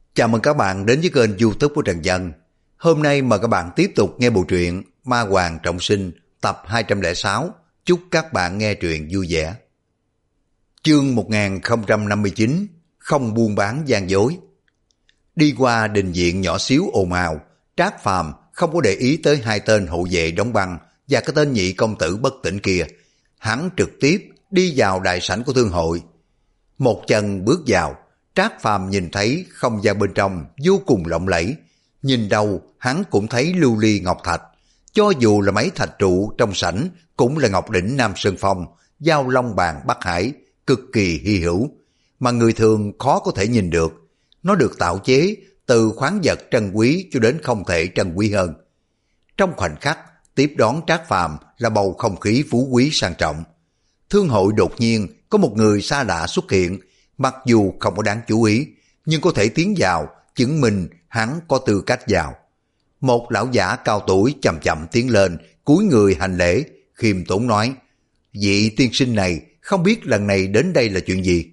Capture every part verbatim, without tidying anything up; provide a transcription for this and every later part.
Chào mừng các bạn đến với kênh YouTube của Trần Dân. Hôm nay mời các bạn tiếp tục nghe bộ truyện Ma Hoàng Trọng Sinh tập hai trăm lẻ sáu. Chúc các bạn nghe truyện vui vẻ. Chương một nghìn không trăm năm mươi chín. Không buôn bán gian dối. Đi qua đình viện nhỏ xíu ồn ào, Trác Phàm không có để ý tới hai tên hộ vệ đóng băng và cái tên nhị công tử bất tỉnh kia. Hắn trực tiếp đi vào đại sảnh của thương hội. Một chân bước vào, Trác Phàm nhìn thấy không gian bên trong vô cùng lộng lẫy, nhìn đâu hắn cũng thấy lưu ly ngọc thạch, cho dù là mấy thạch trụ trong sảnh cũng là ngọc đỉnh Nam Sơn Phong, giao long bàn Bắc Hải, cực kỳ hy hữu, mà người thường khó có thể nhìn được. Nó được tạo chế từ khoáng vật trân quý cho đến không thể trân quý hơn. Trong khoảnh khắc tiếp đón Trác Phàm là bầu không khí phú quý sang trọng. Thương hội đột nhiên có một người xa lạ xuất hiện, mặc dù không có đáng chú ý, nhưng có thể tiến vào, chứng minh hắn có tư cách vào. Một lão giả cao tuổi chậm chậm tiến lên, cúi người hành lễ, khiêm tốn nói: vị tiên sinh này không biết lần này đến đây là chuyện gì?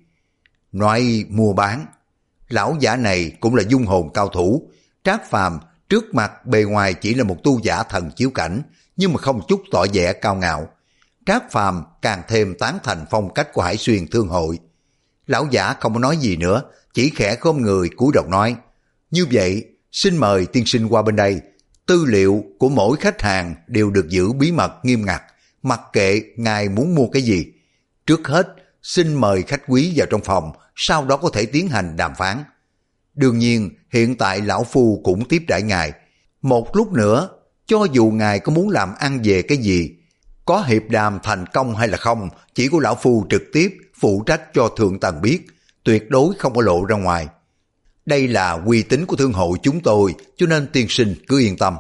Nói mua bán. Lão giả này cũng là dung hồn cao thủ. Trác Phàm trước mặt bề ngoài chỉ là một tu giả thần chiếu cảnh, nhưng mà không chút tỏ vẻ cao ngạo. Trác Phàm càng thêm tán thành phong cách của Hải Xuyên Thương hội. Lão giả không có nói gì nữa, chỉ khẽ khom người cúi đầu nói: như vậy, xin mời tiên sinh qua bên đây. Tư liệu của mỗi khách hàng đều được giữ bí mật nghiêm ngặt, mặc kệ ngài muốn mua cái gì. Trước hết, xin mời khách quý vào trong phòng, sau đó có thể tiến hành đàm phán. Đương nhiên, hiện tại lão phu cũng tiếp đãi ngài. Một lúc nữa, cho dù ngài có muốn làm ăn về cái gì, có hiệp đàm thành công hay là không, chỉ của lão phu trực tiếp phụ trách cho thượng tầng biết, tuyệt đối không có lộ ra ngoài. Đây là uy tín của thương hội chúng tôi, cho nên tiên sinh cứ yên tâm.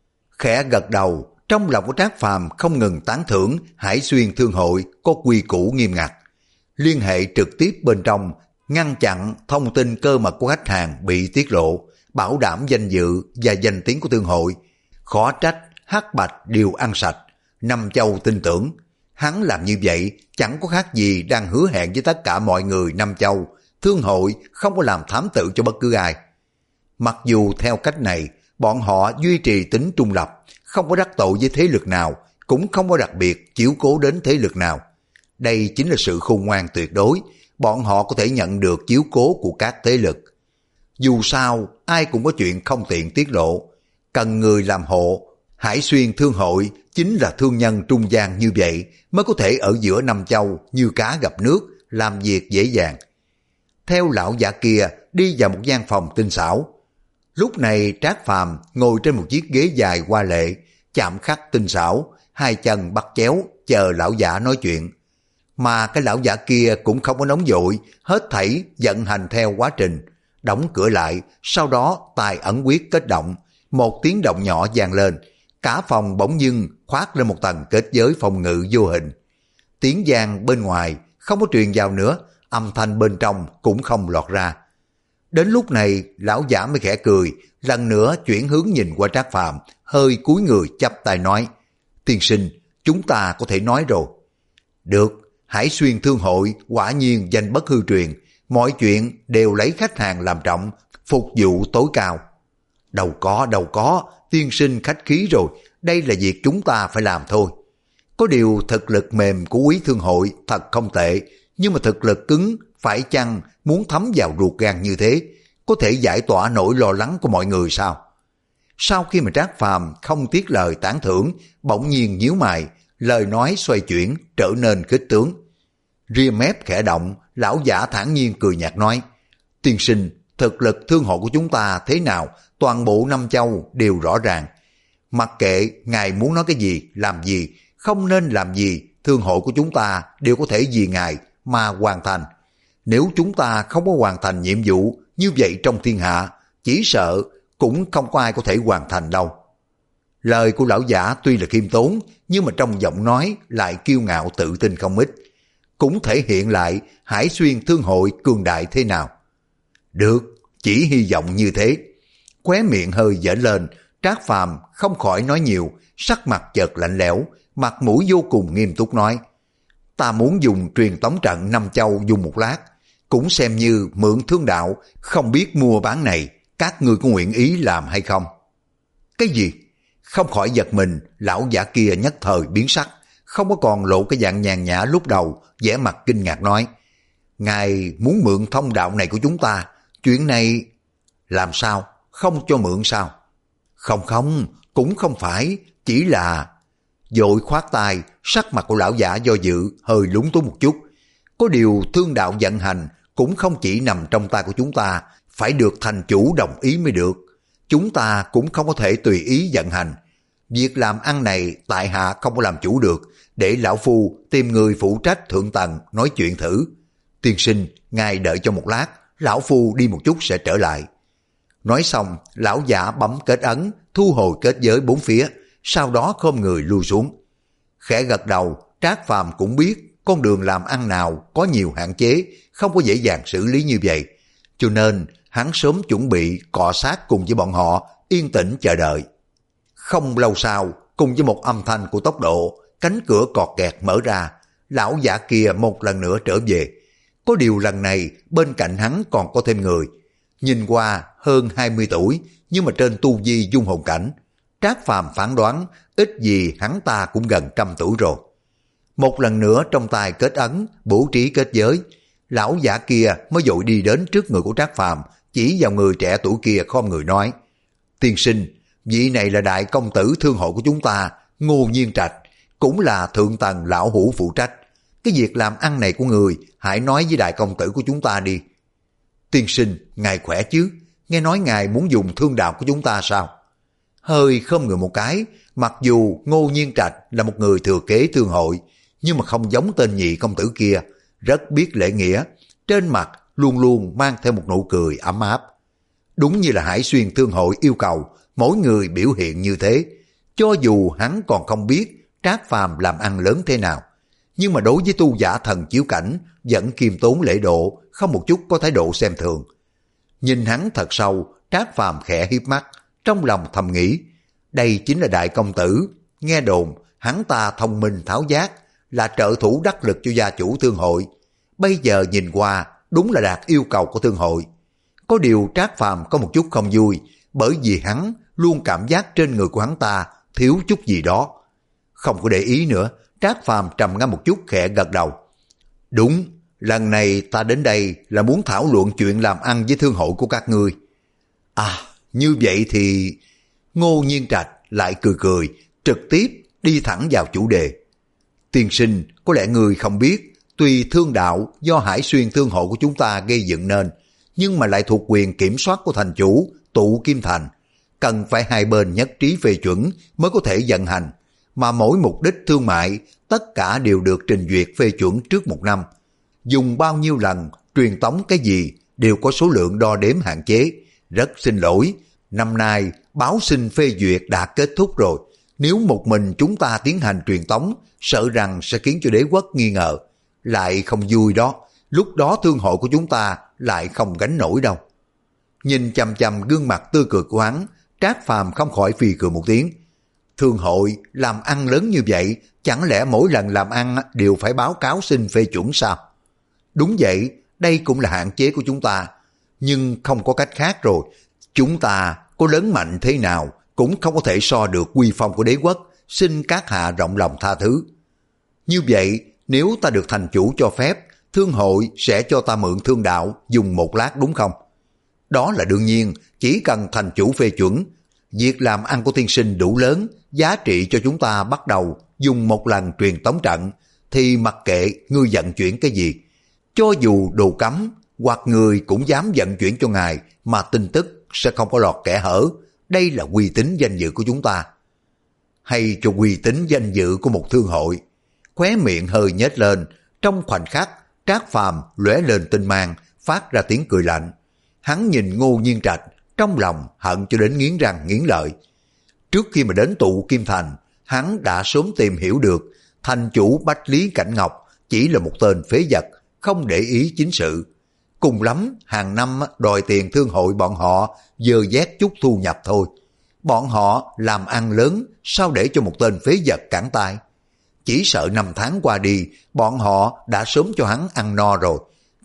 Khẽ gật đầu, trong lòng của Trác Phàm không ngừng tán thưởng Hải Xuyên Thương hội có quy củ nghiêm ngặt. Liên hệ trực tiếp bên trong, ngăn chặn thông tin cơ mật của khách hàng bị tiết lộ, bảo đảm danh dự và danh tiếng của thương hội. Khó trách hắc bạch đều ăn sạch, năm châu tin tưởng. Hắn làm như vậy chẳng có khác gì đang hứa hẹn với tất cả mọi người năm châu, thương hội không có làm thám tử cho bất cứ ai. Mặc dù theo cách này, bọn họ duy trì tính trung lập, không có đắc tội với thế lực nào, cũng không có đặc biệt chiếu cố đến thế lực nào. Đây chính là sự khôn ngoan tuyệt đối, bọn họ có thể nhận được chiếu cố của các thế lực. Dù sao, ai cũng có chuyện không tiện tiết lộ, cần người làm hộ. Hải Xuyên Thương hội chính là thương nhân trung gian như vậy mới có thể ở giữa năm châu như cá gặp nước, làm việc dễ dàng. Theo lão giả kia đi vào một gian phòng tinh xảo. Lúc này Trác Phàm ngồi trên một chiếc ghế dài hoa lệ, chạm khắc tinh xảo, hai chân bắt chéo chờ lão giả nói chuyện. Mà cái lão giả kia cũng không có nóng vội, hết thảy vận hành theo quá trình. Đóng cửa lại, sau đó tài ẩn quyết kết động, một tiếng động nhỏ vang lên. Cả phòng bỗng dưng khoác lên một tầng kết giới phòng ngự vô hình. Tiếng vang bên ngoài không có truyền vào nữa, âm thanh bên trong cũng không lọt ra. Đến lúc này lão giả mới khẽ cười, lần nữa chuyển hướng nhìn qua Trác Phàm, hơi cúi người chắp tay nói: tiên sinh, chúng ta có thể nói rồi. Được, Hải Xuyên Thương hội quả nhiên danh bất hư truyền, mọi chuyện đều lấy khách hàng làm trọng, phục vụ tối cao. Đâu có, đâu có, tiên sinh khách khí rồi, đây là việc chúng ta phải làm thôi. Có điều thực lực mềm của quý thương hội thật không tệ, nhưng mà thực lực cứng phải chăng muốn thấm vào ruột gan như thế, có thể giải tỏa nỗi lo lắng của mọi người sao? Sau khi mà Trác Phàm không tiếc lời tán thưởng, bỗng nhiên nhíu mày, lời nói xoay chuyển trở nên khích tướng. Ria mép khẽ động, lão giả thản nhiên cười nhạt nói: tiên sinh, thực lực thương hội của chúng ta thế nào, toàn bộ năm châu đều rõ ràng. Mặc kệ ngài muốn nói cái gì, làm gì, không nên làm gì, thương hội của chúng ta đều có thể vì ngài mà hoàn thành. Nếu chúng ta không có hoàn thành nhiệm vụ như vậy trong thiên hạ, chỉ sợ cũng không có ai có thể hoàn thành đâu. Lời của lão giả tuy là khiêm tốn, nhưng mà trong giọng nói lại kiêu ngạo tự tin không ít, cũng thể hiện lại Hải Xuyên Thương hội cường đại thế nào. Được, chỉ hy vọng như thế. Khóe miệng hơi dở lên, Trác Phàm không khỏi nói nhiều, sắc mặt chợt lạnh lẽo, mặt mũi vô cùng nghiêm túc nói: ta muốn dùng truyền tống trận năm châu dùng một lát, cũng xem như mượn thương đạo, không biết mua bán này, các ngươi có nguyện ý làm hay không? Cái gì? Không khỏi giật mình, lão giả kia nhất thời biến sắc, không có còn lộ cái dạng nhàn nhã lúc đầu, vẻ mặt kinh ngạc nói, ngài muốn mượn thông đạo này của chúng ta, chuyện này làm sao, không cho mượn sao? Không không, cũng không phải, chỉ là... Vội khoát tay, sắc mặt của lão giả do dự, hơi lúng túng một chút. Có điều thương đạo vận hành cũng không chỉ nằm trong tay của chúng ta, phải được thành chủ đồng ý mới được. Chúng ta cũng không có thể tùy ý vận hành. Việc làm ăn này tại hạ không có làm chủ được, để lão phu tìm người phụ trách thượng tầng nói chuyện thử. Tiên sinh, ngài đợi cho một lát, lão phu đi một chút sẽ trở lại. Nói xong, lão giả bấm kết ấn, thu hồi kết giới bốn phía, sau đó khom người lui xuống. Khẽ gật đầu, Trác Phàm cũng biết con đường làm ăn nào có nhiều hạn chế, không có dễ dàng xử lý như vậy. Cho nên, hắn sớm chuẩn bị cọ sát cùng với bọn họ, yên tĩnh chờ đợi. Không lâu sau, cùng với một âm thanh của tốc độ, cánh cửa cọt kẹt mở ra, lão giả kia một lần nữa trở về. Có điều lần này, bên cạnh hắn còn có thêm người. Nhìn qua hơn hai mươi tuổi, nhưng mà trên tu vi dung hồn cảnh. Trác Phàm phán đoán, ít gì hắn ta cũng gần trăm tuổi rồi. Một lần nữa trong tay kết ấn, bố trí kết giới, lão giả kia mới vội đi đến trước người của Trác Phàm, chỉ vào người trẻ tuổi kia khom người nói, tiên sinh, vị này là đại công tử thương hội của chúng ta, Ngô Nhiên Trạch, cũng là thượng tầng lão hủ phụ trách. Cái việc làm ăn này của người, hãy nói với đại công tử của chúng ta đi. Tiên sinh, ngài khỏe chứ? Nghe nói ngài muốn dùng thương đạo của chúng ta sao? Hơi khom người một cái, mặc dù Ngô Nhiên Trạch là một người thừa kế thương hội, nhưng mà không giống tên nhị công tử kia, rất biết lễ nghĩa, trên mặt luôn luôn mang theo một nụ cười ấm áp. Đúng như là Hải Xuyên thương hội yêu cầu, mỗi người biểu hiện như thế, cho dù hắn còn không biết Trác Phàm làm ăn lớn thế nào, nhưng mà đối với tu giả thần chiếu cảnh vẫn kiêm tốn lễ độ, không một chút có thái độ xem thường. Nhìn hắn thật sâu, Trác Phàm khẽ hiếp mắt, trong lòng thầm nghĩ, đây chính là đại công tử, nghe đồn hắn ta thông minh tháo giác, là trợ thủ đắc lực cho gia chủ thương hội. Bây giờ nhìn qua, đúng là đạt yêu cầu của thương hội. Có điều Trác Phàm có một chút không vui, bởi vì hắn luôn cảm giác trên người của hắn ta thiếu chút gì đó. Không có để ý nữa, Trác Phàm trầm ngâm một chút khẽ gật đầu. Đúng, lần này ta đến đây là muốn thảo luận chuyện làm ăn với thương hội của các ngươi. À, như vậy thì... Ngô Nhiên Trạch lại cười cười, trực tiếp đi thẳng vào chủ đề. Tiên sinh, có lẽ người không biết, tuy thương đạo do Hải Xuyên thương hội của chúng ta gây dựng nên, nhưng mà lại thuộc quyền kiểm soát của thành chủ Tụ Kim Thành, cần phải hai bên nhất trí phê chuẩn mới có thể vận hành, mà mỗi mục đích thương mại tất cả đều được trình duyệt phê chuẩn trước một năm. Dùng bao nhiêu lần, truyền tống cái gì đều có số lượng đo đếm hạn chế. Rất xin lỗi, năm nay báo xin phê duyệt đã kết thúc rồi, nếu một mình chúng ta tiến hành truyền tống, sợ rằng sẽ khiến cho đế quốc nghi ngờ. Lại không vui đó, lúc đó thương hội của chúng ta lại không gánh nổi đâu. Nhìn chằm chằm gương mặt tươi cười của hắn, Trác Phàm không khỏi phì cười một tiếng. Thương hội làm ăn lớn như vậy, chẳng lẽ mỗi lần làm ăn đều phải báo cáo xin phê chuẩn sao? Đúng vậy, đây cũng là hạn chế của chúng ta, nhưng không có cách khác rồi. Chúng ta có lớn mạnh thế nào cũng không có thể so được uy phong của đế quốc, xin các hạ rộng lòng tha thứ. Như vậy, nếu ta được thành chủ cho phép, thương hội sẽ cho ta mượn thương đạo dùng một lát đúng không? Đó là đương nhiên, chỉ cần thành chủ phê chuẩn, việc làm ăn của tiên sinh đủ lớn, giá trị cho chúng ta bắt đầu dùng một lần truyền tống trận, thì mặc kệ ngươi vận chuyển cái gì. Cho dù đồ cấm, hoặc người cũng dám vận chuyển cho ngài, mà tin tức sẽ không có lọt kẻ hở. Đây là uy tín danh dự của chúng ta. Hay cho uy tín danh dự của một thương hội. Khóe miệng hơi nhếch lên, trong khoảnh khắc, Trác Phàm lóe lên tinh mang, phát ra tiếng cười lạnh. Hắn nhìn Ngô Nhiên Trạch, trong lòng hận cho đến nghiến răng nghiến lợi. Trước khi mà đến Tụ Kim Thành, hắn đã sớm tìm hiểu được thành chủ Bách Lý Cảnh Ngọc chỉ là một tên phế vật, không để ý chính sự. Cùng lắm, hàng năm đòi tiền thương hội bọn họ dơ vét chút thu nhập thôi. Bọn họ làm ăn lớn, sao để cho một tên phế vật cản tay? Chỉ sợ năm tháng qua đi, bọn họ đã sớm cho hắn ăn no rồi.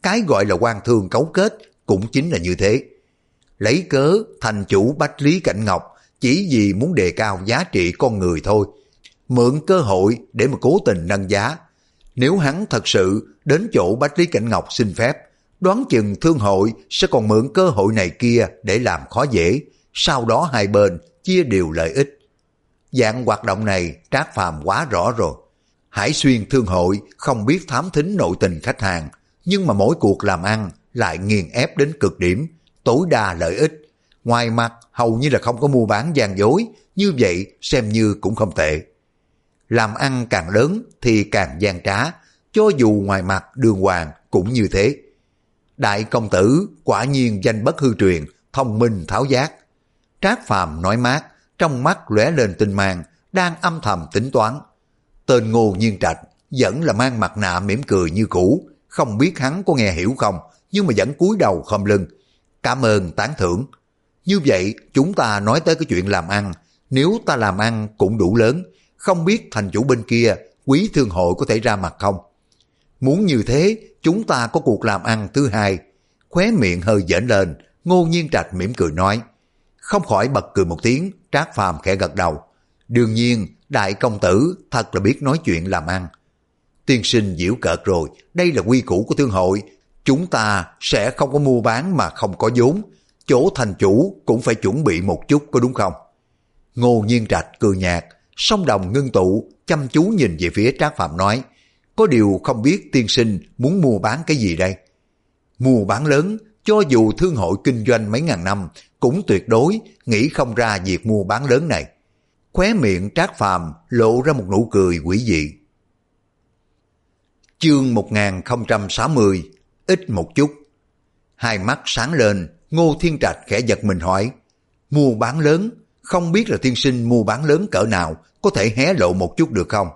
cái gọi là quan thương cấu kết cũng chính là như thế. Lấy cớ thành chủ Bách Lý Cảnh Ngọc chỉ vì muốn đề cao giá trị con người thôi, mượn cơ hội để mà cố tình nâng giá. Nếu hắn thật sự đến chỗ Bách Lý Cảnh Ngọc xin phép, đoán chừng thương hội sẽ còn mượn cơ hội này kia để làm khó dễ, sau đó hai bên chia đều lợi ích. Dạng hoạt động này Trác Phàm quá rõ rồi. Hải Xuyên thương hội không biết thám thính nội tình khách hàng, nhưng mà mỗi cuộc làm ăn lại nghiền ép đến cực điểm, tối đa lợi ích. Ngoài mặt hầu như là không có mua bán gian dối, như vậy xem như cũng không tệ. Làm ăn càng lớn thì càng gian trá, cho dù ngoài mặt đường hoàng cũng như thế. Đại công tử quả nhiên danh bất hư truyền, thông minh tháo giác. Trác Phàm nói mát, trong mắt lóe lên tinh mang, đang âm thầm tính toán. Tên Ngô Nhiên Trạch vẫn là mang mặt nạ mỉm cười như cũ, không biết hắn có nghe hiểu không, nhưng mà vẫn cúi đầu khom lưng. Cảm ơn tán thưởng. Như vậy chúng ta nói tới cái chuyện làm ăn, nếu ta làm ăn cũng đủ lớn, không biết thành chủ bên kia Quý thương hội có thể ra mặt không? Muốn như thế, chúng ta có cuộc làm ăn thứ hai. Khóe miệng hơi dễn lên, Ngô Nhiên Trạch mỉm cười nói. Không khỏi bật cười một tiếng, Trác Phàm khẽ gật đầu. Đương nhiên, đại công tử thật là biết nói chuyện làm ăn. Tiên sinh giễu cợt rồi, đây là quy củ của thương hội. Chúng ta sẽ không có mua bán mà không có vốn. Chỗ thành chủ cũng phải chuẩn bị một chút, có đúng không? Ngô Nhiên Trạch cười nhạt, song đồng ngưng tụ, chăm chú nhìn về phía Trác Phàm nói. Có điều không biết tiên sinh muốn mua bán cái gì đây? Mua bán lớn, cho dù thương hội kinh doanh mấy ngàn năm, cũng tuyệt đối nghĩ không ra việc mua bán lớn này. Khóe miệng Trác Phàm lộ ra một nụ cười quỷ dị. Chương một nghìn không trăm sáu mươi, ít một chút. Hai mắt sáng lên, Ngô Thiên Trạch khẽ giật mình hỏi. Mua bán lớn, không biết là tiên sinh mua bán lớn cỡ nào, có thể hé lộ một chút được không?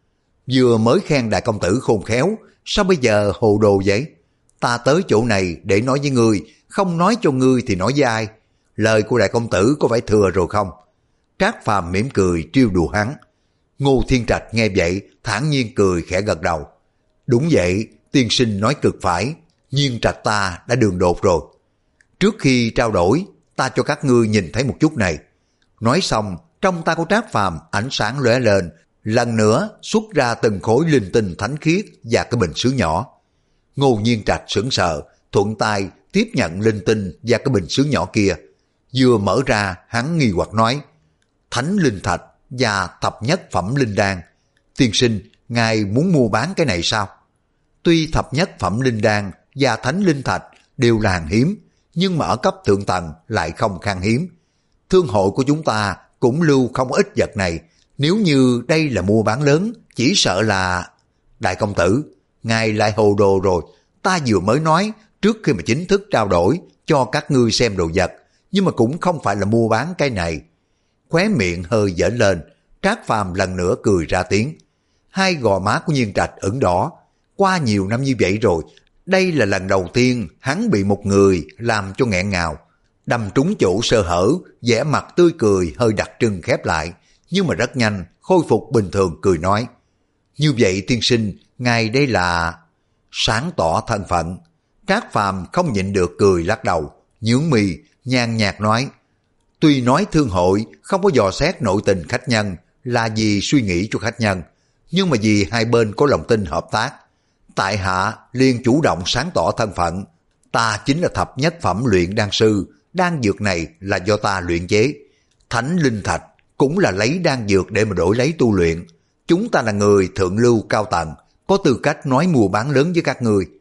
Vừa mới khen đại công tử khôn khéo, sao bây giờ hồ đồ vậy? Ta tới chỗ này để nói với ngươi, không nói cho ngươi thì nói với ai? Lời của đại công tử có phải thừa rồi không? Trác Phàm mỉm cười trêu đùa hắn. Ngô Thiên Trạch nghe vậy, thản nhiên cười khẽ gật đầu. Đúng vậy, tiên sinh nói cực phải, Nhiên Trạch ta đã đường đột rồi. Trước khi trao đổi, ta cho các ngươi nhìn thấy một chút này. Nói xong, trong tay của Trác Phàm ánh sáng lóe lên, lần nữa xuất ra từng khối linh tinh thánh khiết và cái bình sứ nhỏ. Ngô Nhiên Trạch sững sờ, thuận tay tiếp nhận linh tinh và cái bình sứ nhỏ kia. Vừa mở ra, hắn nghi hoặc nói, thánh linh thạch và thập nhất phẩm linh đan. Tiên sinh, ngài muốn mua bán cái này sao? Tuy thập nhất phẩm linh đan và thánh linh thạch đều là hàng hiếm, nhưng mà ở cấp thượng tầng lại không khan hiếm. Thương hội của chúng ta cũng lưu không ít vật này. Nếu như đây là mua bán lớn, chỉ sợ là... Đại công tử, ngài lại hồ đồ rồi. Ta vừa mới nói, trước khi mà chính thức trao đổi, cho các ngươi xem đồ vật, nhưng mà cũng không phải là mua bán cái này. Khóe miệng hơi dở lên, Trác Phàm lần nữa cười ra tiếng. Hai gò má của Nhiên Trạch ửng đỏ. Qua nhiều năm như vậy rồi, đây là lần đầu tiên hắn bị một người làm cho nghẹn ngào. Đâm trúng chỗ sơ hở, vẻ mặt tươi cười hơi đặc trưng khép lại, nhưng mà rất nhanh khôi phục bình thường cười nói. Như vậy tiên sinh, ngài đây là... Sáng tỏ thân phận. Trác Phàm không nhịn được cười lắc đầu, nhướng mì, nhàn nhạt nói. Tuy nói thương hội không có dò xét nội tình khách nhân là vì suy nghĩ cho khách nhân, nhưng mà vì hai bên có lòng tin hợp tác, tại hạ liền chủ động sáng tỏ thân phận. Ta chính là thập nhất phẩm luyện đan sư, đan dược này là do ta luyện chế. Thánh linh thạch cũng là lấy đan dược để mà đổi lấy tu luyện. Chúng ta là người thượng lưu cao tầng, có tư cách nói mua bán lớn với các người.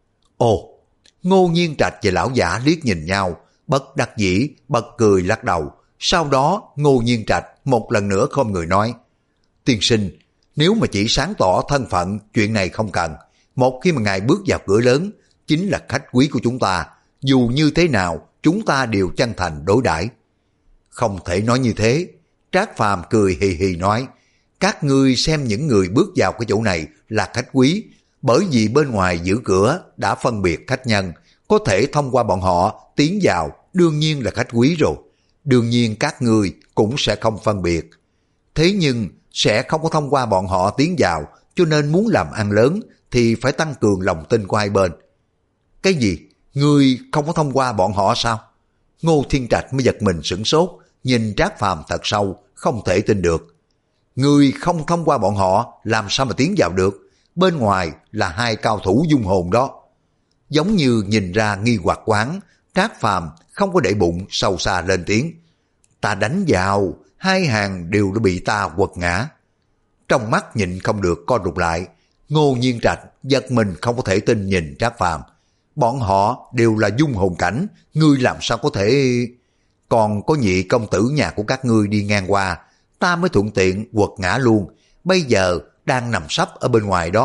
Ồ, Ngô Nhiên Trạch và lão giả liếc nhìn nhau, bất đắc dĩ, bật cười lắc đầu. Sau đó Ngô Nhiên Trạch một lần nữa không người nói. Tiên sinh, nếu mà chỉ sáng tỏ thân phận, chuyện này không cần. Một khi mà ngài bước vào cửa lớn, chính là khách quý của chúng ta. Dù như thế nào, chúng ta đều chân thành đối đãi. Không thể nói như thế. Trác Phàm cười hì hì nói. Các ngươi xem những người bước vào cái chỗ này là khách quý, bởi vì bên ngoài giữ cửa đã phân biệt khách nhân, có thể thông qua bọn họ tiến vào, đương nhiên là khách quý rồi. Đương nhiên các ngươi cũng sẽ không phân biệt. Thế nhưng sẽ không có thông qua bọn họ tiến vào, cho nên muốn làm ăn lớn thì phải tăng cường lòng tin của hai bên. Cái gì? Ngươi không có thông qua bọn họ sao? Ngô Thiên Trạch mới giật mình sửng sốt, nhìn Trác Phàm thật sâu, không thể tin được. Ngươi không thông qua bọn họ, làm sao mà tiến vào được? Bên ngoài là hai cao thủ dung hồn đó. Giống như nhìn ra nghi hoặc quán, Trác Phàm không có để bụng, sâu xa lên tiếng. Ta đánh vào, hai hàng đều đã bị ta quật ngã. Trong mắt nhịn không được co rụt lại, Ngô Nhiên Trạch giật mình không có thể tin nhìn Trác Phàm. Bọn họ đều là dung hồn cảnh, ngươi làm sao có thể... Còn có nhị công tử nhà của các ngươi đi ngang qua, ta mới thuận tiện quật ngã luôn, bây giờ đang nằm sấp ở bên ngoài đó.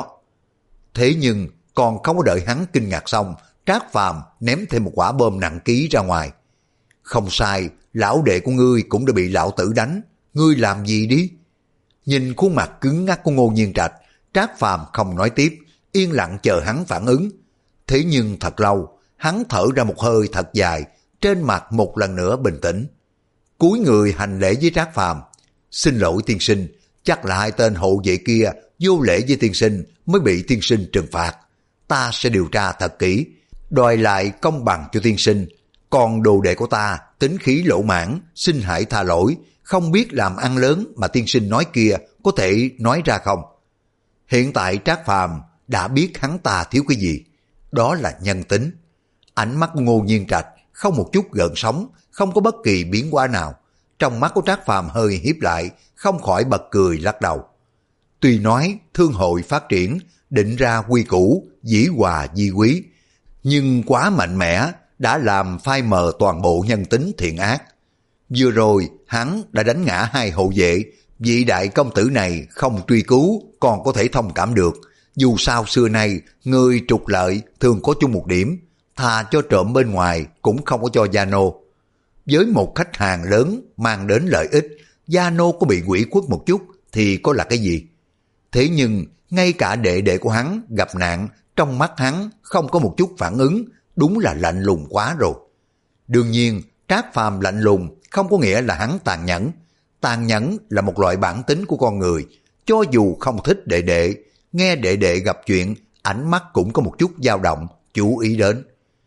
Thế nhưng còn không có đợi hắn kinh ngạc xong, Trác Phàm ném thêm một quả bom nặng ký ra ngoài. Không sai, lão đệ của ngươi cũng đã bị lão tử đánh, ngươi làm gì đi? Nhìn khuôn mặt cứng ngắc của Ngô Nhiên Trạch, Trác Phàm không nói tiếp, yên lặng chờ hắn phản ứng. Thế nhưng thật lâu, hắn thở ra một hơi thật dài, trên mặt một lần nữa bình tĩnh. Cúi người hành lễ với Trác Phàm. Xin lỗi tiên sinh, chắc là hai tên hộ vệ kia vô lễ với tiên sinh mới bị tiên sinh trừng phạt. Ta sẽ điều tra thật kỹ, đòi lại công bằng cho tiên sinh. Còn đồ đệ của ta tính khí lỗ mãn, xin hãy tha lỗi, không biết làm ăn lớn mà tiên sinh nói kia có thể nói ra không? Hiện tại Trác Phàm đã biết hắn ta thiếu cái gì, đó là nhân tính. Ánh mắt của Ngô Nhiên Trạch không một chút gợn sóng, không có bất kỳ biến hóa nào. Trong mắt của Trác Phàm hơi híp lại, không khỏi bật cười lắc đầu. Tuy nói thương hội phát triển, định ra quy củ, dĩ hòa vi quý, nhưng quá mạnh mẽ đã làm phai mờ toàn bộ nhân tính thiện ác. Vừa rồi hắn đã đánh ngã hai hộ vệ, vị đại công tử này không truy cứu còn có thể thông cảm được. Dù sao xưa nay người trục lợi thường có chung một điểm, thà cho trộm bên ngoài cũng không có cho gia nô. Với một khách hàng lớn mang đến lợi ích, gia nô có bị ủy khuất một chút thì có là cái gì? Thế nhưng ngay cả đệ đệ của hắn gặp nạn, trong mắt hắn không có một chút phản ứng, đúng là lạnh lùng quá rồi. Đương nhiên Trác Phàm lạnh lùng không có nghĩa là hắn tàn nhẫn. Tàn nhẫn là một loại bản tính của con người, cho dù không thích đệ đệ, nghe đệ đệ gặp chuyện, ánh mắt cũng có một chút dao động, chú ý đến.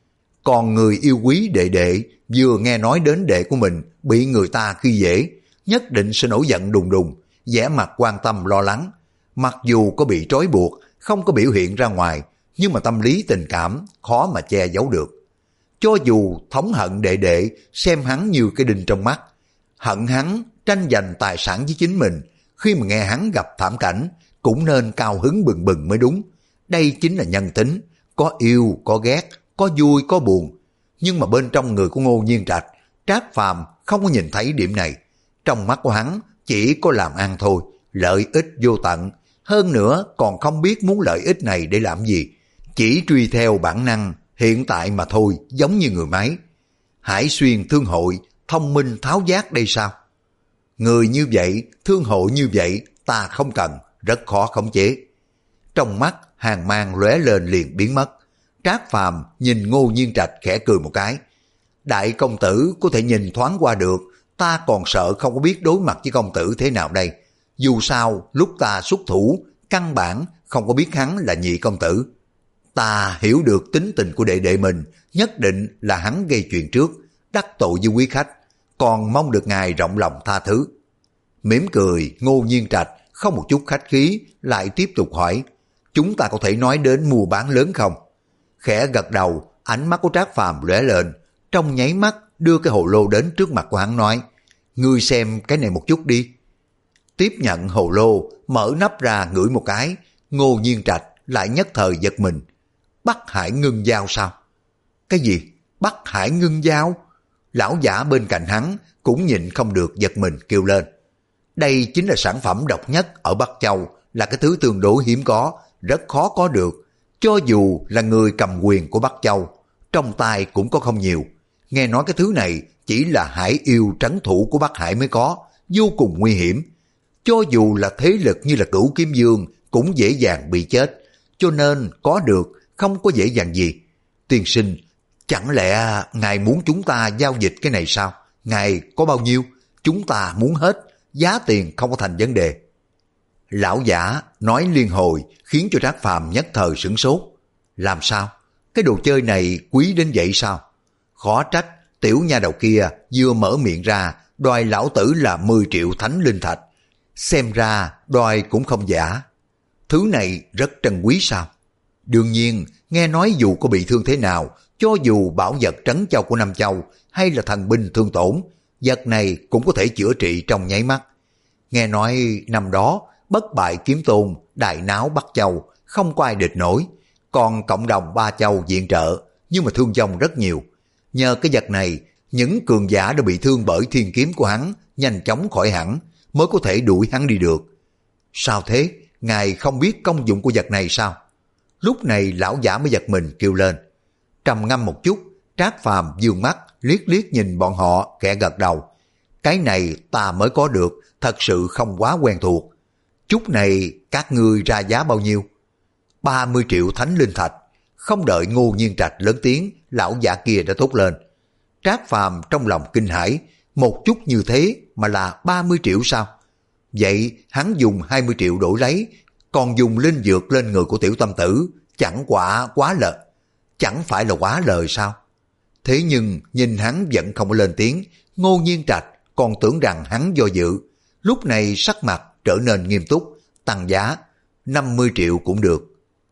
Còn người yêu quý đệ đệ, vừa nghe nói đến đệ của mình bị người ta khi dễ, nhất định sẽ nổi giận đùng đùng, vẻ mặt quan tâm lo lắng. Mặc dù có bị trói buộc, không có biểu hiện ra ngoài, nhưng mà tâm lý tình cảm khó mà che giấu được. Cho dù thống hận đệ đệ, xem hắn như cái đinh trong mắt, hận hắn tranh giành tài sản với chính mình, khi mà nghe hắn gặp thảm cảnh, cũng nên cao hứng bừng bừng mới đúng. Đây chính là nhân tính, có yêu, có ghét, có vui, có buồn. Nhưng mà bên trong người của Ngô Nhiên Trạch, Trác Phàm không có nhìn thấy điểm này. Trong mắt của hắn chỉ có làm ăn thôi, lợi ích vô tận. Hơn nữa còn không biết muốn lợi ích này để làm gì, chỉ truy theo bản năng hiện tại mà thôi, giống như người máy. Hải Xuyên thương hội thông minh tháo giác đây sao? Người như vậy, thương hội như vậy, ta không cần, rất khó khống chế. Trong mắt hàng mang lóe lên liền biến mất. Trác Phàm nhìn Ngô Nhiên Trạch khẽ cười một cái. Đại công tử có thể nhìn thoáng qua được, ta còn sợ không có biết đối mặt với công tử thế nào đây. Dù sao lúc ta xuất thủ, căn bản không có biết hắn là nhị công tử. Ta hiểu được tính tình của đệ đệ mình, nhất định là hắn gây chuyện trước, đắc tội với quý khách, còn mong được ngài rộng lòng tha thứ. Mỉm cười, Ngô Nhiên Trạch không một chút khách khí, lại tiếp tục hỏi, chúng ta có thể nói đến mua bán lớn không? Khẽ gật đầu, ánh mắt của Trác Phàm lóe lên, trong nháy mắt đưa cái hồ lô đến trước mặt của hắn nói, ngươi xem cái này một chút đi. Tiếp nhận hồ lô, mở nắp ra ngửi một cái, Ngô Nhiên Trạch lại nhất thời giật mình. Bắc Hải ngưng giao sao? Cái gì? Bắc Hải ngưng giao? Lão giả bên cạnh hắn cũng nhịn không được giật mình kêu lên. Đây chính là sản phẩm độc nhất ở Bắc Châu, là cái thứ tương đối hiếm có, rất khó có được. Cho dù là người cầm quyền của Bắc Châu, trong tay cũng có không nhiều. Nghe nói cái thứ này chỉ là hải yêu trấn thủ của Bắc Hải mới có, vô cùng nguy hiểm. Cho dù là thế lực như là Cửu Kiếm Dương cũng dễ dàng bị chết, cho nên có được không có dễ dàng gì. Tiên sinh, chẳng lẽ ngài muốn chúng ta giao dịch cái này sao? Ngài có bao nhiêu? Chúng ta muốn hết, giá tiền không có thành vấn đề. Lão giả nói liên hồi khiến cho Trác Phàm nhất thời sửng sốt. Làm sao? Cái đồ chơi này quý đến vậy sao? Khó trách tiểu nha đầu kia vừa mở miệng ra đòi lão tử là mười triệu thánh linh thạch. Xem ra đòi cũng không giả. Thứ này rất trân quý sao? Đương nhiên, nghe nói dù có bị thương thế nào, cho dù bảo vật trấn châu của Nam Châu hay là thần binh thương tổn, vật này cũng có thể chữa trị trong nháy mắt. Nghe nói năm đó, bất bại kiếm tôn, đại náo Bắc Châu, không có ai địch nổi, còn cộng đồng ba châu viện trợ, nhưng mà thương vong rất nhiều. Nhờ cái vật này, những cường giả đã bị thương bởi thiên kiếm của hắn nhanh chóng khỏi hẳn, mới có thể đuổi hắn đi được. Sao thế? Ngài không biết công dụng của vật này sao? Lúc này lão giả mới giật mình kêu lên. Trầm ngâm một chút, Trác Phàm dương mắt liếc liếc nhìn bọn họ, khẽ gật đầu. Cái này ta mới có được, thật sự không quá quen thuộc. Chút này các ngươi ra giá bao nhiêu? ba mươi triệu thánh linh thạch. Không đợi Ngô Nhiên Trạch lớn tiếng, lão giả kia đã thốt lên. Trác Phàm trong lòng kinh hãi, một chút như thế mà là ba mươi triệu sao? Vậy hắn dùng hai mươi triệu đổi lấy, còn dùng linh dược lên người của tiểu tâm tử, chẳng quả quá lời, chẳng phải là quá lời sao? Thế nhưng nhìn hắn vẫn không có lên tiếng, Ngô Nhiên Trạch còn tưởng rằng hắn do dự, lúc này sắc mặt trở nên nghiêm túc, tăng giá, năm mươi triệu cũng được.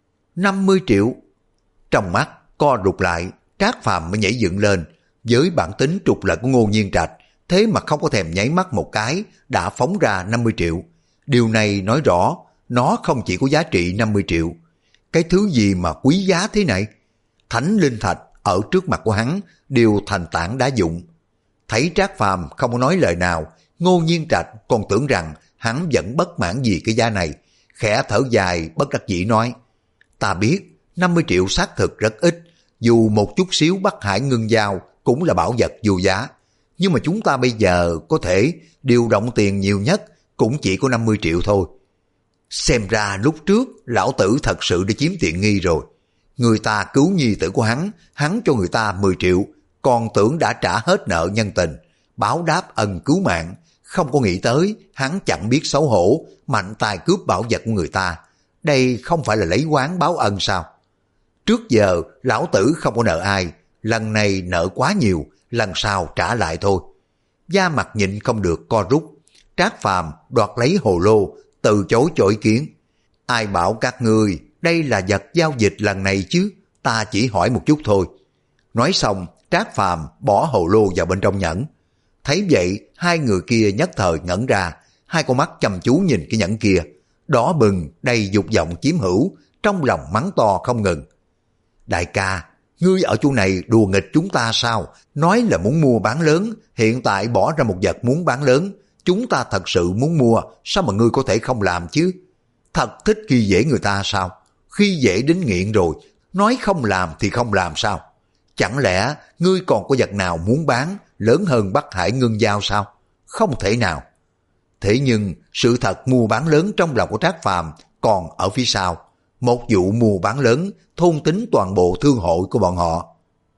năm mươi triệu? Trong mắt co rụt lại, Trác Phàm mới nhảy dựng lên, với bản tính trục lợi của Ngô Nhiên Trạch, thế mà không có thèm nháy mắt một cái, đã phóng ra năm mươi triệu. Điều này nói rõ, nó không chỉ có giá trị năm mươi triệu. Cái thứ gì mà quý giá thế này? Thánh linh thạch ở trước mặt của hắn đều thành tảng đá dụng. Thấy Trác Phàm không có nói lời nào, Ngô Nhiên Trạch còn tưởng rằng hắn vẫn bất mãn gì cái giá này, khẽ thở dài bất đắc dĩ nói: ta biết năm mươi triệu xác thực rất ít, dù một chút xíu Bắc Hải ngưng giao cũng là bảo vật vô giá, nhưng mà chúng ta bây giờ có thể điều động tiền nhiều nhất cũng chỉ có năm mươi triệu thôi. Xem ra lúc trước lão tử thật sự đã chiếm tiện nghi rồi. Người ta cứu nhi tử của hắn, hắn cho người ta mười triệu, còn tưởng đã trả hết nợ nhân tình, báo đáp ân cứu mạng, không có nghĩ tới hắn chẳng biết xấu hổ, mạnh tay cướp bảo vật của người ta. Đây không phải là lấy oán báo ân sao? Trước giờ lão tử không có nợ ai, lần này nợ quá nhiều, lần sau trả lại thôi. Da mặt nhịn không được co rút, Trác Phàm đoạt lấy hồ lô, từ chối cho ý kiến. Ai bảo các ngươi đây là vật giao dịch lần này chứ, ta chỉ hỏi một chút thôi. Nói xong, Trác Phàm bỏ hồ lô vào bên trong nhẫn. Thấy vậy, hai người kia nhất thời ngẩn ra, hai con mắt chăm chú nhìn cái nhẫn kia, đỏ bừng đầy dục vọng chiếm hữu, trong lòng mắng to không ngừng. Đại ca, ngươi ở chỗ này đùa nghịch chúng ta sao? Nói là muốn mua bán lớn, hiện tại bỏ ra một vật muốn bán lớn, chúng ta thật sự muốn mua, sao mà ngươi có thể không làm chứ? Thật thích khi dễ người ta sao? Khi dễ đến nghiện rồi, nói không làm thì không làm sao? Chẳng lẽ ngươi còn có vật nào muốn bán lớn hơn Bắc Hải ngưng giao sao? Không thể nào. Thế nhưng sự thật mua bán lớn trong lòng của Trác Phàm còn ở phía sau. Một vụ mua bán lớn thôn tính toàn bộ thương hội của bọn họ.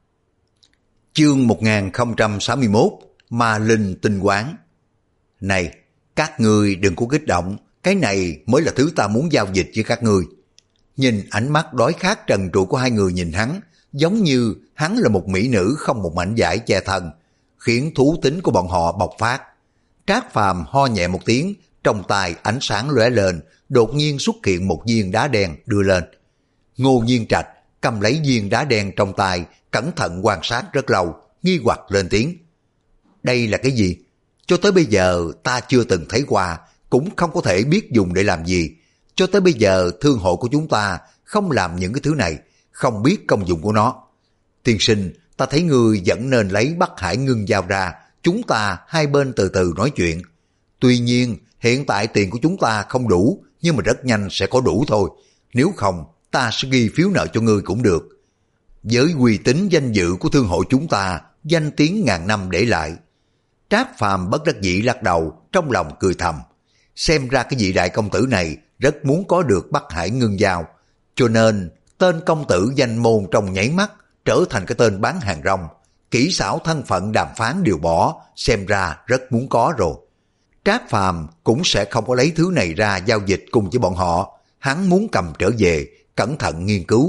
Chương một nghìn không trăm sáu mươi mốt, Ma Linh Tinh Quán. Này, các ngươi đừng có kích động, cái này mới là thứ ta muốn giao dịch với các ngươi. Nhìn ánh mắt đói khát trần trụi của hai người nhìn hắn, giống như hắn là một mỹ nữ không một mảnh vải che thân, khiến thú tính của bọn họ bộc phát. Trác Phàm ho nhẹ một tiếng, trong tay ánh sáng lóe lên, đột nhiên xuất hiện một viên đá đen đưa lên. Ngô Nhiên Trạch cầm lấy viên đá đen trong tay, cẩn thận quan sát rất lâu, nghi hoặc lên tiếng. Đây là cái gì? Cho tới bây giờ ta chưa từng thấy qua, cũng không có thể biết dùng để làm gì. Cho tới bây giờ thương hội của chúng ta không làm những cái thứ này, không biết công dụng của nó. Tiên sinh, ta thấy ngươi vẫn nên lấy Bắc Hải ngưng giao ra, chúng ta hai bên từ từ nói chuyện. Tuy nhiên, hiện tại tiền của chúng ta không đủ, nhưng mà rất nhanh sẽ có đủ thôi. Nếu không, ta sẽ ghi phiếu nợ cho ngươi cũng được. Với uy tín danh dự của thương hội chúng ta, danh tiếng ngàn năm để lại. Trác Phàm bất đắc dĩ lắc đầu, trong lòng cười thầm. Xem ra cái vị đại công tử này rất muốn có được Bắc Hải ngưng giao, cho nên tên công tử danh môn trong nháy mắt trở thành cái tên bán hàng rong. Kỹ xảo thân phận đàm phán đều bỏ, xem ra rất muốn có rồi. Trác Phàm cũng sẽ không có lấy thứ này ra giao dịch cùng với bọn họ, hắn muốn cầm trở về, cẩn thận nghiên cứu.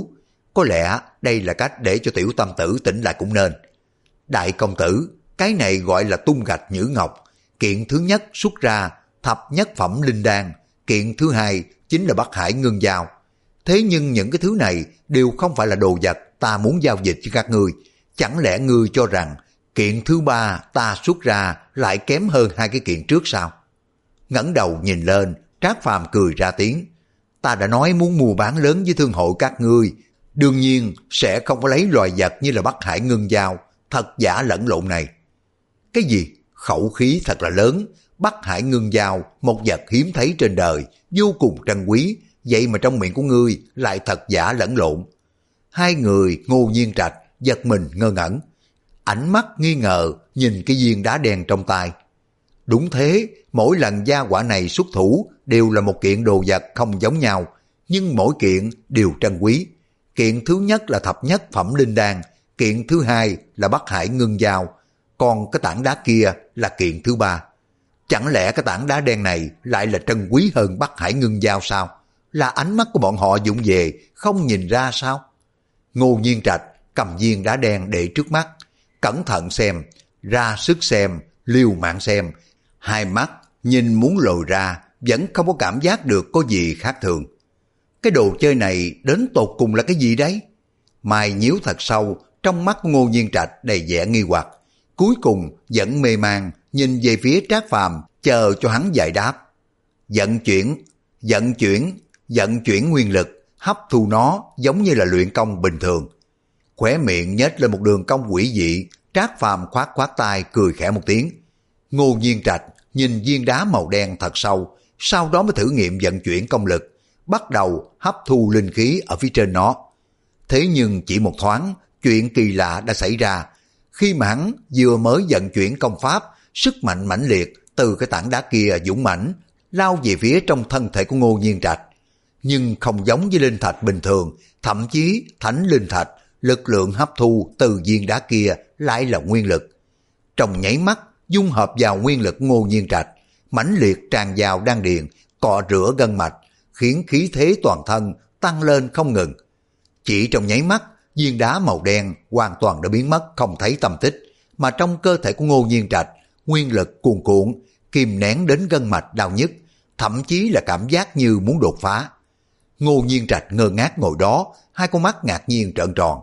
Có lẽ đây là cách để cho tiểu tam tử tỉnh lại cũng nên. Đại công tử, cái này gọi là tung gạch nhử ngọc. Kiện thứ nhất xuất ra thập nhất phẩm linh đan, kiện thứ hai chính là Bắc Hải ngưng giao. Thế nhưng những cái thứ này đều không phải là đồ vật ta muốn giao dịch cho các ngươi. Chẳng lẽ ngươi cho rằng kiện thứ ba ta xuất ra lại kém hơn hai cái kiện trước sao? Ngẩng đầu nhìn lên, Trác Phàm cười ra tiếng. Ta đã nói muốn mua bán lớn với thương hội các ngươi, đương nhiên sẽ không có lấy loài vật như là Bắc Hải ngưng giao, thật giả lẫn lộn này. Cái gì? Khẩu khí thật là lớn. Bắc Hải ngưng giao, một vật hiếm thấy trên đời, vô cùng trân quý, vậy mà trong miệng của ngươi lại thật giả lẫn lộn. Hai người Ngô Nhiên Trạch giật mình ngơ ngẩn, ánh mắt nghi ngờ nhìn cái viên đá đen trong tay. Đúng thế, mỗi lần gia quả này xuất thủ đều là một kiện đồ vật không giống nhau, nhưng mỗi kiện đều trân quý. Kiện thứ nhất là thập nhất phẩm linh đan, kiện thứ hai là Bắc Hải ngưng giao, còn cái tảng đá kia là kiện thứ ba. Chẳng lẽ cái tảng đá đen này lại là trân quý hơn Bắc Hải ngưng giao sao? Là ánh mắt của bọn họ dũng về, không nhìn ra sao? Ngô Nhiên Trạch cầm viên đá đen để trước mắt, cẩn thận xem, ra sức xem, liều mạng xem, hai mắt nhìn muốn lồi ra, vẫn không có cảm giác được có gì khác thường. Cái đồ chơi này đến tột cùng là cái gì đấy? Mày nhíu thật sâu, trong mắt của Ngô Nhiên Trạch đầy vẻ nghi hoặc, cuối cùng vẫn mê man nhìn về phía Trác Phàm, chờ cho hắn giải đáp. Vận chuyển, vận chuyển, vận chuyển nguyên lực, hấp thu nó giống như là luyện công bình thường. Khóe miệng nhếch lên một đường cong quỷ dị, Trác Phàm khoát khoát tay cười khẽ một tiếng. Ngô Nhiên Trạch nhìn viên đá màu đen thật sâu, sau đó mới thử nghiệm vận chuyển công lực, bắt đầu hấp thu linh khí ở phía trên nó. Thế nhưng chỉ một thoáng, chuyện kỳ lạ đã xảy ra. Khi mà hắn vừa mới vận chuyển công pháp, sức mạnh mãnh liệt từ cái tảng đá kia dũng mãnh lao về phía trong thân thể của Ngô Nhiên Trạch. Nhưng không giống với linh thạch bình thường, thậm chí thánh linh thạch, lực lượng hấp thu từ viên đá kia lại là nguyên lực. Trong nháy mắt dung hợp vào nguyên lực Ngô Nhiên Trạch, mãnh liệt tràn vào đan điền, cọ rửa gân mạch, khiến khí thế toàn thân tăng lên không ngừng. Chỉ trong nháy mắt, viên đá màu đen hoàn toàn đã biến mất không thấy tăm tích, mà trong cơ thể của Ngô Nhiên Trạch, nguyên lực cuồn cuộn, kìm nén đến gân mạch đau nhức, thậm chí là cảm giác như muốn đột phá. Ngô Nhiên Trạch ngơ ngác ngồi đó, hai con mắt ngạc nhiên trợn tròn.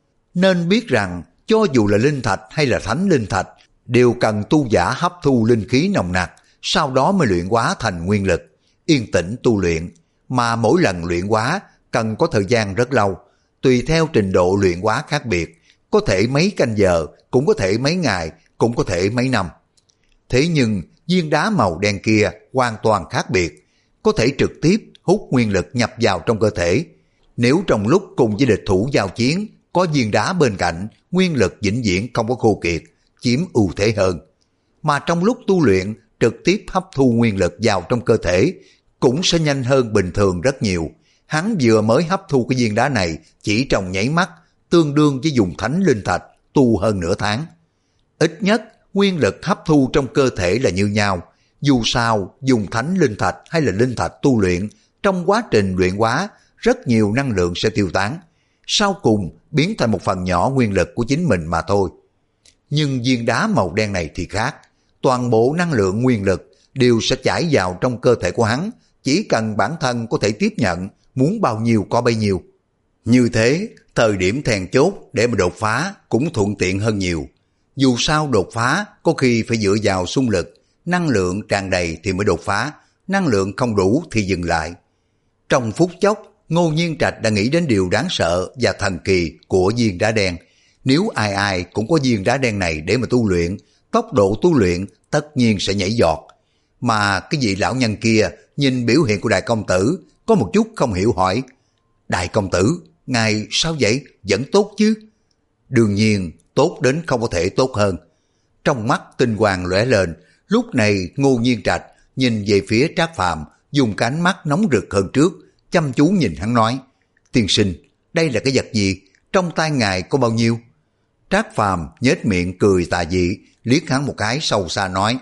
Nên biết rằng, cho dù là linh thạch hay là thánh linh thạch, đều cần tu giả hấp thu linh khí nồng nặc, sau đó mới luyện hóa thành nguyên lực, yên tĩnh tu luyện, mà mỗi lần luyện hóa cần có thời gian rất lâu, tùy theo trình độ luyện hóa khác biệt, có thể mấy canh giờ, cũng có thể mấy ngày, cũng có thể mấy năm. Thế nhưng viên đá màu đen kia hoàn toàn khác biệt, có thể trực tiếp hút nguyên lực nhập vào trong cơ thể. Nếu trong lúc cùng với địch thủ giao chiến, có viên đá bên cạnh, nguyên lực vĩnh viễn không có khô kiệt, chiếm ưu thế hơn. Mà trong lúc tu luyện, trực tiếp hấp thu nguyên lực vào trong cơ thể, cũng sẽ nhanh hơn bình thường rất nhiều. Hắn vừa mới hấp thu cái viên đá này chỉ trong nháy mắt, tương đương với dùng thánh linh thạch tu hơn nửa tháng. Ít nhất, nguyên lực hấp thu trong cơ thể là như nhau. Dù sao, dùng thánh linh thạch hay là linh thạch tu luyện, trong quá trình luyện hóa, rất nhiều năng lượng sẽ tiêu tán. Sau cùng, biến thành một phần nhỏ nguyên lực của chính mình mà thôi. Nhưng viên đá màu đen này thì khác. Toàn bộ năng lượng nguyên lực đều sẽ chảy vào trong cơ thể của hắn, chỉ cần bản thân có thể tiếp nhận, muốn bao nhiêu có bấy nhiêu. Như thế, thời điểm then chốt để mà đột phá cũng thuận tiện hơn nhiều. Dù sao đột phá có khi phải dựa vào xung lực, năng lượng tràn đầy thì mới đột phá, năng lượng không đủ thì dừng lại. Trong phút chốc, Ngô Nhiên Trạch đã nghĩ đến điều đáng sợ và thần kỳ của viên đá đen. Nếu ai ai cũng có viên đá đen này để mà tu luyện, tốc độ tu luyện tất nhiên sẽ nhảy giọt. Mà cái vị lão nhân kia nhìn biểu hiện của đại công tử, có một chút không hiểu hỏi: Đại công tử, ngài sao vậy? Vẫn tốt chứ? Đương nhiên, tốt đến không có thể tốt hơn. Trong mắt tinh quang lóe lên, lúc này Ngô Nhiên Trạch nhìn về phía Trác Phàm, dùng cái ánh mắt nóng rực hơn trước, chăm chú nhìn hắn nói: Tiên sinh, đây là cái vật gì? Trong tay ngài có bao nhiêu? Trác Phàm nhếch miệng cười tà dị, liếc hắn một cái sâu xa nói: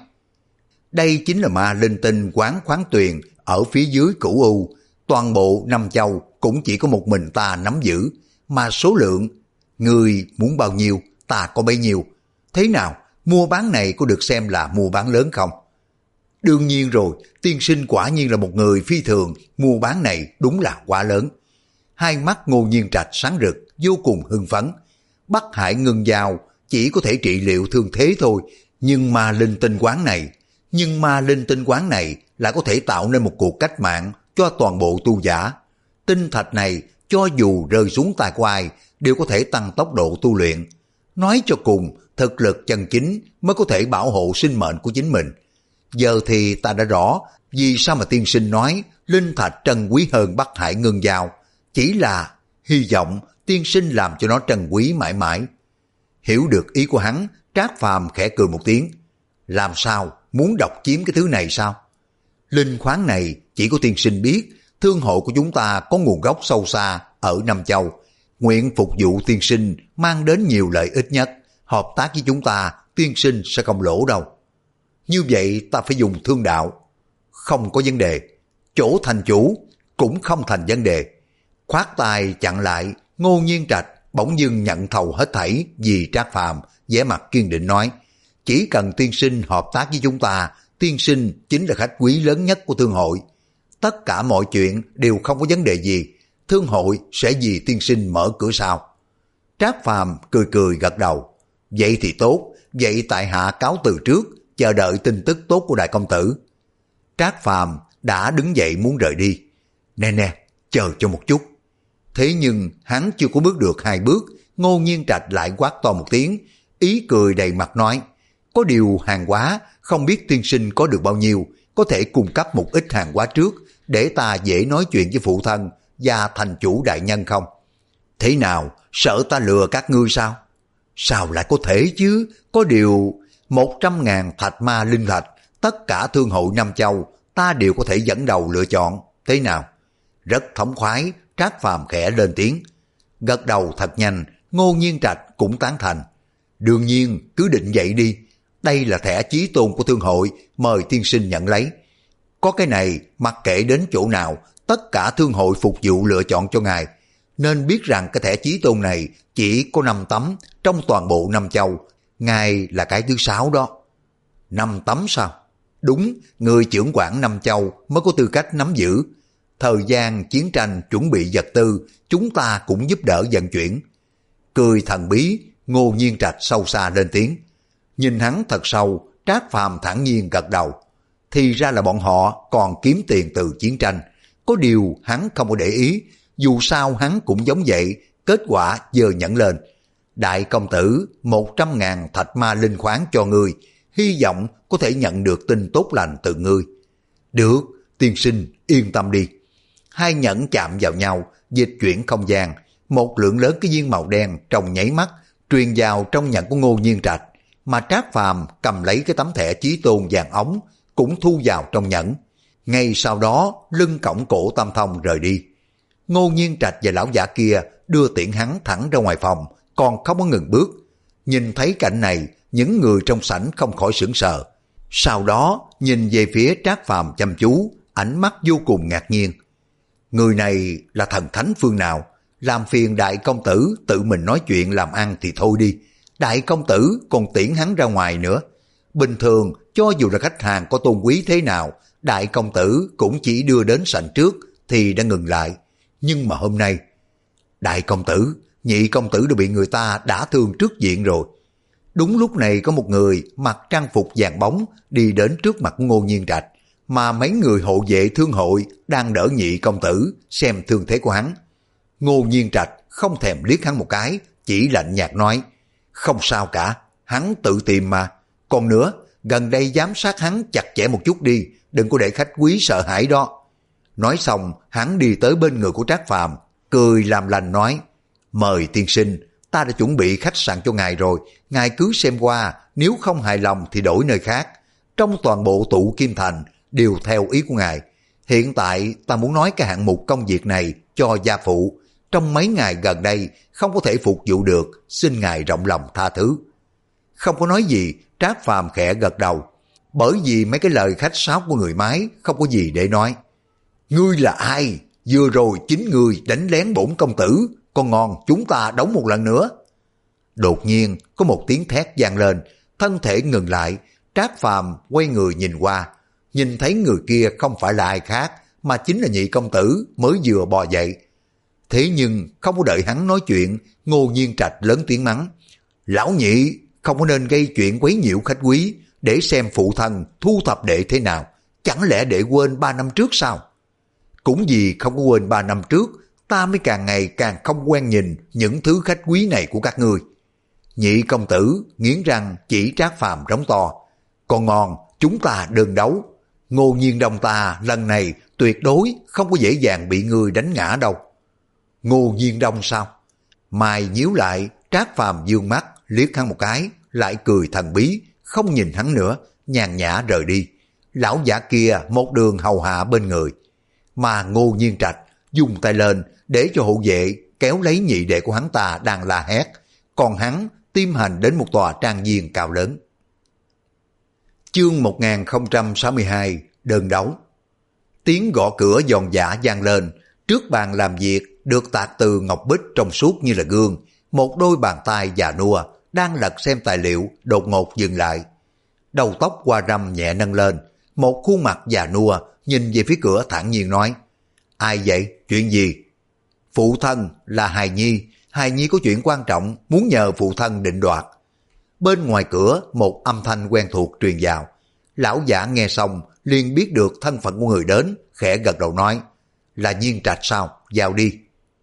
Đây chính là ma linh tinh quán khoáng tuyền ở phía dưới Cửu U, toàn bộ năm châu cũng chỉ có một mình ta nắm giữ, mà số lượng, người muốn bao nhiêu, ta có bấy nhiêu. Thế nào, mua bán này có được xem là mua bán lớn không? Đương nhiên rồi, tiên sinh quả nhiên là một người phi thường, mua bán này đúng là quá lớn. Hai mắt Ngô Nhiên Trạch sáng rực, vô cùng hưng phấn. Bắc Hải ngưng giao chỉ có thể trị liệu thương thế thôi, nhưng mà linh tinh quán này, nhưng mà linh tinh quán này lại có thể tạo nên một cuộc cách mạng cho toàn bộ tu giả. Tinh thạch này cho dù rơi xuống tay của ai đều có thể tăng tốc độ tu luyện. Nói cho cùng, thực lực chân chính mới có thể bảo hộ sinh mệnh của chính mình. Giờ thì ta đã rõ vì sao mà tiên sinh nói linh thạch trân quý hơn Bắc Hải ngưng giao. Chỉ là hy vọng tiên sinh làm cho nó trân quý mãi mãi. Hiểu được ý của hắn, Trác Phàm khẽ cười một tiếng. Làm sao, muốn độc chiếm cái thứ này sao? Linh khoáng này chỉ có tiên sinh biết, thương hội của chúng ta có nguồn gốc sâu xa ở Nam Châu. Nguyện phục vụ tiên sinh mang đến nhiều lợi ích nhất. Hợp tác với chúng ta, tiên sinh sẽ không lỗ đâu. Như vậy ta phải dùng thương đạo. Không có vấn đề. Chỗ thành chủ cũng không thành vấn đề. Khoát tay chặn lại, Ngô Nhiên Trạch bỗng dưng nhận thầu hết thảy vì Trác Phàm, vẻ mặt kiên định nói, chỉ cần tiên sinh hợp tác với chúng ta, tiên sinh chính là khách quý lớn nhất của thương hội. Tất cả mọi chuyện đều không có vấn đề gì, thương hội sẽ vì tiên sinh mở cửa sau. Trác Phàm cười cười gật đầu, vậy thì tốt, vậy tại hạ cáo từ trước, chờ đợi tin tức tốt của đại công tử. Trác Phàm đã đứng dậy muốn rời đi. Nè nè, chờ cho một chút. Thế nhưng hắn chưa có bước được hai bước, Ngô Nhiên Trạch lại quát to một tiếng, ý cười đầy mặt nói, có điều hàng hóa, không biết tiên sinh có được bao nhiêu, có thể cung cấp một ít hàng hóa trước, để ta dễ nói chuyện với phụ thân và thành chủ đại nhân không? Thế nào, sợ ta lừa các ngươi sao? Sao lại có thể chứ, có điều một trăm ngàn thạch ma linh thạch, tất cả thương hội Nam Châu, ta đều có thể dẫn đầu lựa chọn, thế nào? Rất thống khoái, Trác Phàm khẽ lên tiếng. Gật đầu thật nhanh, Ngô Nhiên Trạch cũng tán thành. Đương nhiên, cứ định vậy đi. Đây là thẻ chí tôn của thương hội, mời tiên sinh nhận lấy. Có cái này, mặc kệ đến chỗ nào, tất cả thương hội phục vụ lựa chọn cho ngài. Nên biết rằng cái thẻ chí tôn này chỉ có năm tấm trong toàn bộ Nam Châu. Ngài là cái thứ sáu đó. Năm tấm sao? Đúng, người trưởng quản Nam Châu mới có tư cách nắm giữ. Thời gian chiến tranh chuẩn bị vật tư, chúng ta cũng giúp đỡ vận chuyển. Cười thần bí, Ngô Nhiên Trạch sâu xa lên tiếng. Nhìn hắn thật sâu, Trác Phàm thản nhiên gật đầu. Thì ra là bọn họ còn kiếm tiền từ chiến tranh. Có điều hắn không có để ý, dù sao hắn cũng giống vậy, kết quả giờ nhận lên. Đại công tử, một trăm ngàn thạch ma linh khoáng cho ngươi, hy vọng có thể nhận được tin tốt lành từ ngươi. Được, tiên sinh, yên tâm đi. Hai nhẫn chạm vào nhau, dịch chuyển không gian, một lượng lớn cái viên màu đen trong nháy mắt truyền vào trong nhẫn của Ngô Nhiên Trạch, mà Trác Phàm cầm lấy cái tấm thẻ chí tôn vàng ống cũng thu vào trong nhẫn. Ngay sau đó lưng cổng cổ Tam Thông rời đi. Ngô Nhiên Trạch và lão giả kia đưa tiễn hắn thẳng ra ngoài phòng, còn không có ngừng bước. Nhìn thấy cảnh này, những người trong sảnh không khỏi sửng sờ. Sau đó nhìn về phía Trác Phàm chăm chú, ánh mắt vô cùng ngạc nhiên. Người này là thần thánh phương nào? Làm phiền đại công tử tự mình nói chuyện làm ăn thì thôi đi. Đại công tử còn tiễn hắn ra ngoài nữa. Bình thường cho dù là khách hàng có tôn quý thế nào, đại công tử cũng chỉ đưa đến sảnh trước thì đã ngừng lại. Nhưng mà hôm nay, đại công tử, nhị công tử đã bị người ta đả thương trước diện rồi. Đúng lúc này có một người mặc trang phục vàng bóng đi đến trước mặt Ngô Nhiên Trạch, mà mấy người hộ vệ thương hội đang đỡ nhị công tử xem thương thế của hắn. Ngô Nhiên Trạch không thèm liếc hắn một cái, chỉ lạnh nhạt nói, không sao cả, hắn tự tìm mà. Còn nữa, gần đây giám sát hắn chặt chẽ một chút đi, đừng có để khách quý sợ hãi đó. Nói xong, hắn đi tới bên người của Trác Phàm, cười làm lành nói, mời tiên sinh, ta đã chuẩn bị khách sạn cho ngài rồi, ngài cứ xem qua, nếu không hài lòng thì đổi nơi khác. Trong toàn bộ tụ Kim Thành đều theo ý của ngài. Hiện tại ta muốn nói cái hạng mục công việc này cho gia phụ, trong mấy ngày gần đây không có thể phục vụ được, xin ngài rộng lòng tha thứ. Không có nói gì, Trác Phàm khẽ gật đầu, bởi vì mấy cái lời khách sáo của người Mái không có gì để nói. Ngươi là ai? Vừa rồi chính ngươi đánh lén bổn công tử, Con ngon, chúng ta đấu một lần nữa. Đột nhiên có một tiếng thét vang lên, thân thể ngừng lại, Trác Phàm quay người nhìn qua, nhìn thấy người kia không phải là ai khác mà chính là Nhị công tử mới vừa bò dậy. Thế nhưng không có đợi hắn nói chuyện, Ngô Nhiên Trạch lớn tiếng mắng: Lão Nhị, không có nên gây chuyện quấy nhiễu khách quý, để xem phụ thân thu thập đệ thế nào, chẳng lẽ đệ quên ba năm trước sao? Cũng vì không có quên ba năm trước, ta mới càng ngày càng không quen nhìn những thứ khách quý này của các ngươi. Nhị công tử nghiến răng chỉ Trác Phàm rống to: Còn ngon, chúng ta đơn đấu. Ngô Nhiên Đông ta lần này tuyệt đối không có dễ dàng bị ngươi đánh ngã đâu. Ngô Nhiên Đông sao? Mày nhíu lại, Trác Phàm dương mắt liếc hắn một cái, lại cười thần bí, không nhìn hắn nữa, nhàn nhã rời đi. Lão giả kia một đường hầu hạ bên người, mà Ngô Nhiên Trạch dùng tay lên để cho hộ vệ kéo lấy nhị đệ của hắn ta đang la hét, còn hắn tim hành đến một tòa trang viên cao lớn. Chương một nghìn không trăm sáu mươi hai, đơn đấu. Tiếng gõ cửa giòn giã vang lên, trước bàn làm việc được tạc từ ngọc bích trong suốt như là gương, một đôi bàn tay già nua đang lật xem tài liệu đột ngột dừng lại. Đầu tóc hoa râm nhẹ nâng lên, một khuôn mặt già nua nhìn về phía cửa thản nhiên nói: Ai vậy? Chuyện gì? Phụ thân là Hài Nhi, Hài Nhi có chuyện quan trọng muốn nhờ phụ thân định đoạt. Bên ngoài cửa một âm thanh quen thuộc truyền vào. Lão giả nghe xong liền biết được thân phận của người đến, khẽ gật đầu nói: Là Nhiên Trạch sao? Vào đi.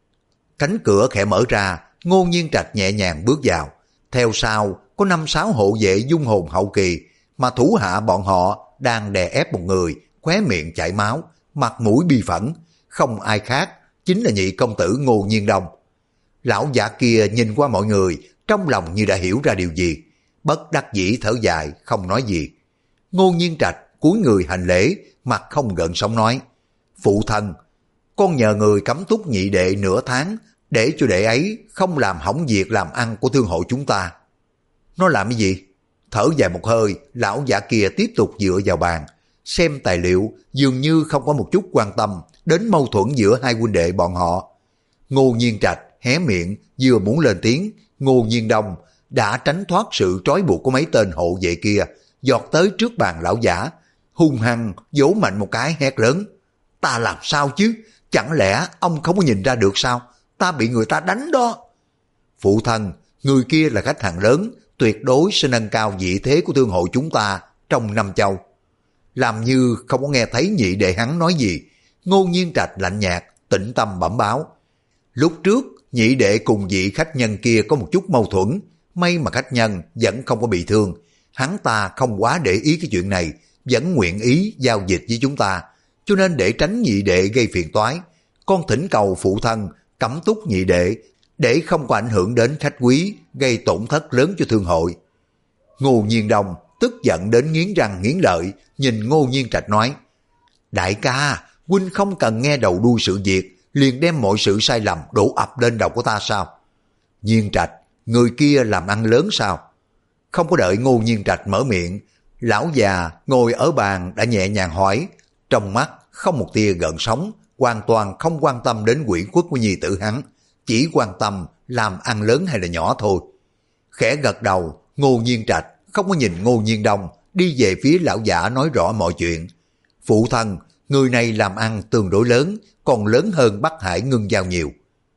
Cánh cửa khẽ mở ra, Ngô Nhiên Trạch nhẹ nhàng bước vào. Theo sau có năm sáu hộ vệ dung hồn hậu kỳ, mà thủ hạ bọn họ đang đè ép một người, khóe miệng chảy máu, mặt mũi bi phẫn, không ai khác chính là Nhị công tử Ngô Nhiên Đông. Lão giả kia nhìn qua mọi người, trong lòng như đã hiểu ra điều gì, bất đắc dĩ thở dài, không nói gì. Ngô Nhiên Trạch cúi người hành lễ, mặt không gợn sóng nói: Phụ thân, con nhờ người cấm túc nhị đệ nửa tháng, để cho đệ ấy không làm hỏng việc làm ăn của thương hội chúng ta. Nó làm cái gì? Thở dài một hơi, lão giả kia tiếp tục dựa vào bàn, xem tài liệu, dường như không có một chút quan tâm đến mâu thuẫn giữa hai huynh đệ bọn họ. Ngô Nhiên Trạch hé miệng vừa muốn lên tiếng, Ngô Nhiên Đông đã tránh thoát sự trói buộc của mấy tên hộ vệ kia, giọt tới trước bàn lão giả, hung hăng vỗ mạnh một cái hét lớn: Ta làm sao chứ? Chẳng lẽ ông không có nhìn ra được sao? Ta bị người ta đánh đó. Phụ thân, người kia là khách hàng lớn, tuyệt đối sẽ nâng cao vị thế của thương hội chúng ta trong năm châu. Làm như không có nghe thấy nhị đệ hắn nói gì, Ngô Nhiên Trạch lạnh nhạt, tĩnh tâm bẩm báo: Lúc trước nhị đệ cùng vị khách nhân kia có một chút mâu thuẫn, may mà khách nhân vẫn không có bị thương. Hắn ta không quá để ý cái chuyện này, vẫn nguyện ý giao dịch với chúng ta, cho nên để tránh nhị đệ gây phiền toái, con thỉnh cầu phụ thân cấm túc nhị đệ, để không có ảnh hưởng đến khách quý, gây tổn thất lớn cho thương hội. Ngô Nhiên Đông tức giận đến nghiến răng nghiến lợi, nhìn Ngô Nhiên Trạch nói: Đại ca, huynh không cần nghe đầu đuôi sự việc, liền đem mọi sự sai lầm đổ ập lên đầu của ta sao? Nhiên Trạch, người kia làm ăn lớn sao? Không có đợi Ngô Nhiên Trạch mở miệng, lão già ngồi ở bàn đã nhẹ nhàng hỏi, trong mắt không một tia gợn sóng, hoàn toàn không quan tâm đến quỷ khuất của nhi tử hắn, chỉ quan tâm làm ăn lớn hay là nhỏ thôi. Khẽ gật đầu, Ngô Nhiên Trạch không có nhìn Ngô Nhiên Đông, đi về phía lão giả nói rõ mọi chuyện. Phụ thân, người này làm ăn tương đối lớn, còn lớn hơn Bắc Hải Ngưng Giao nhiều.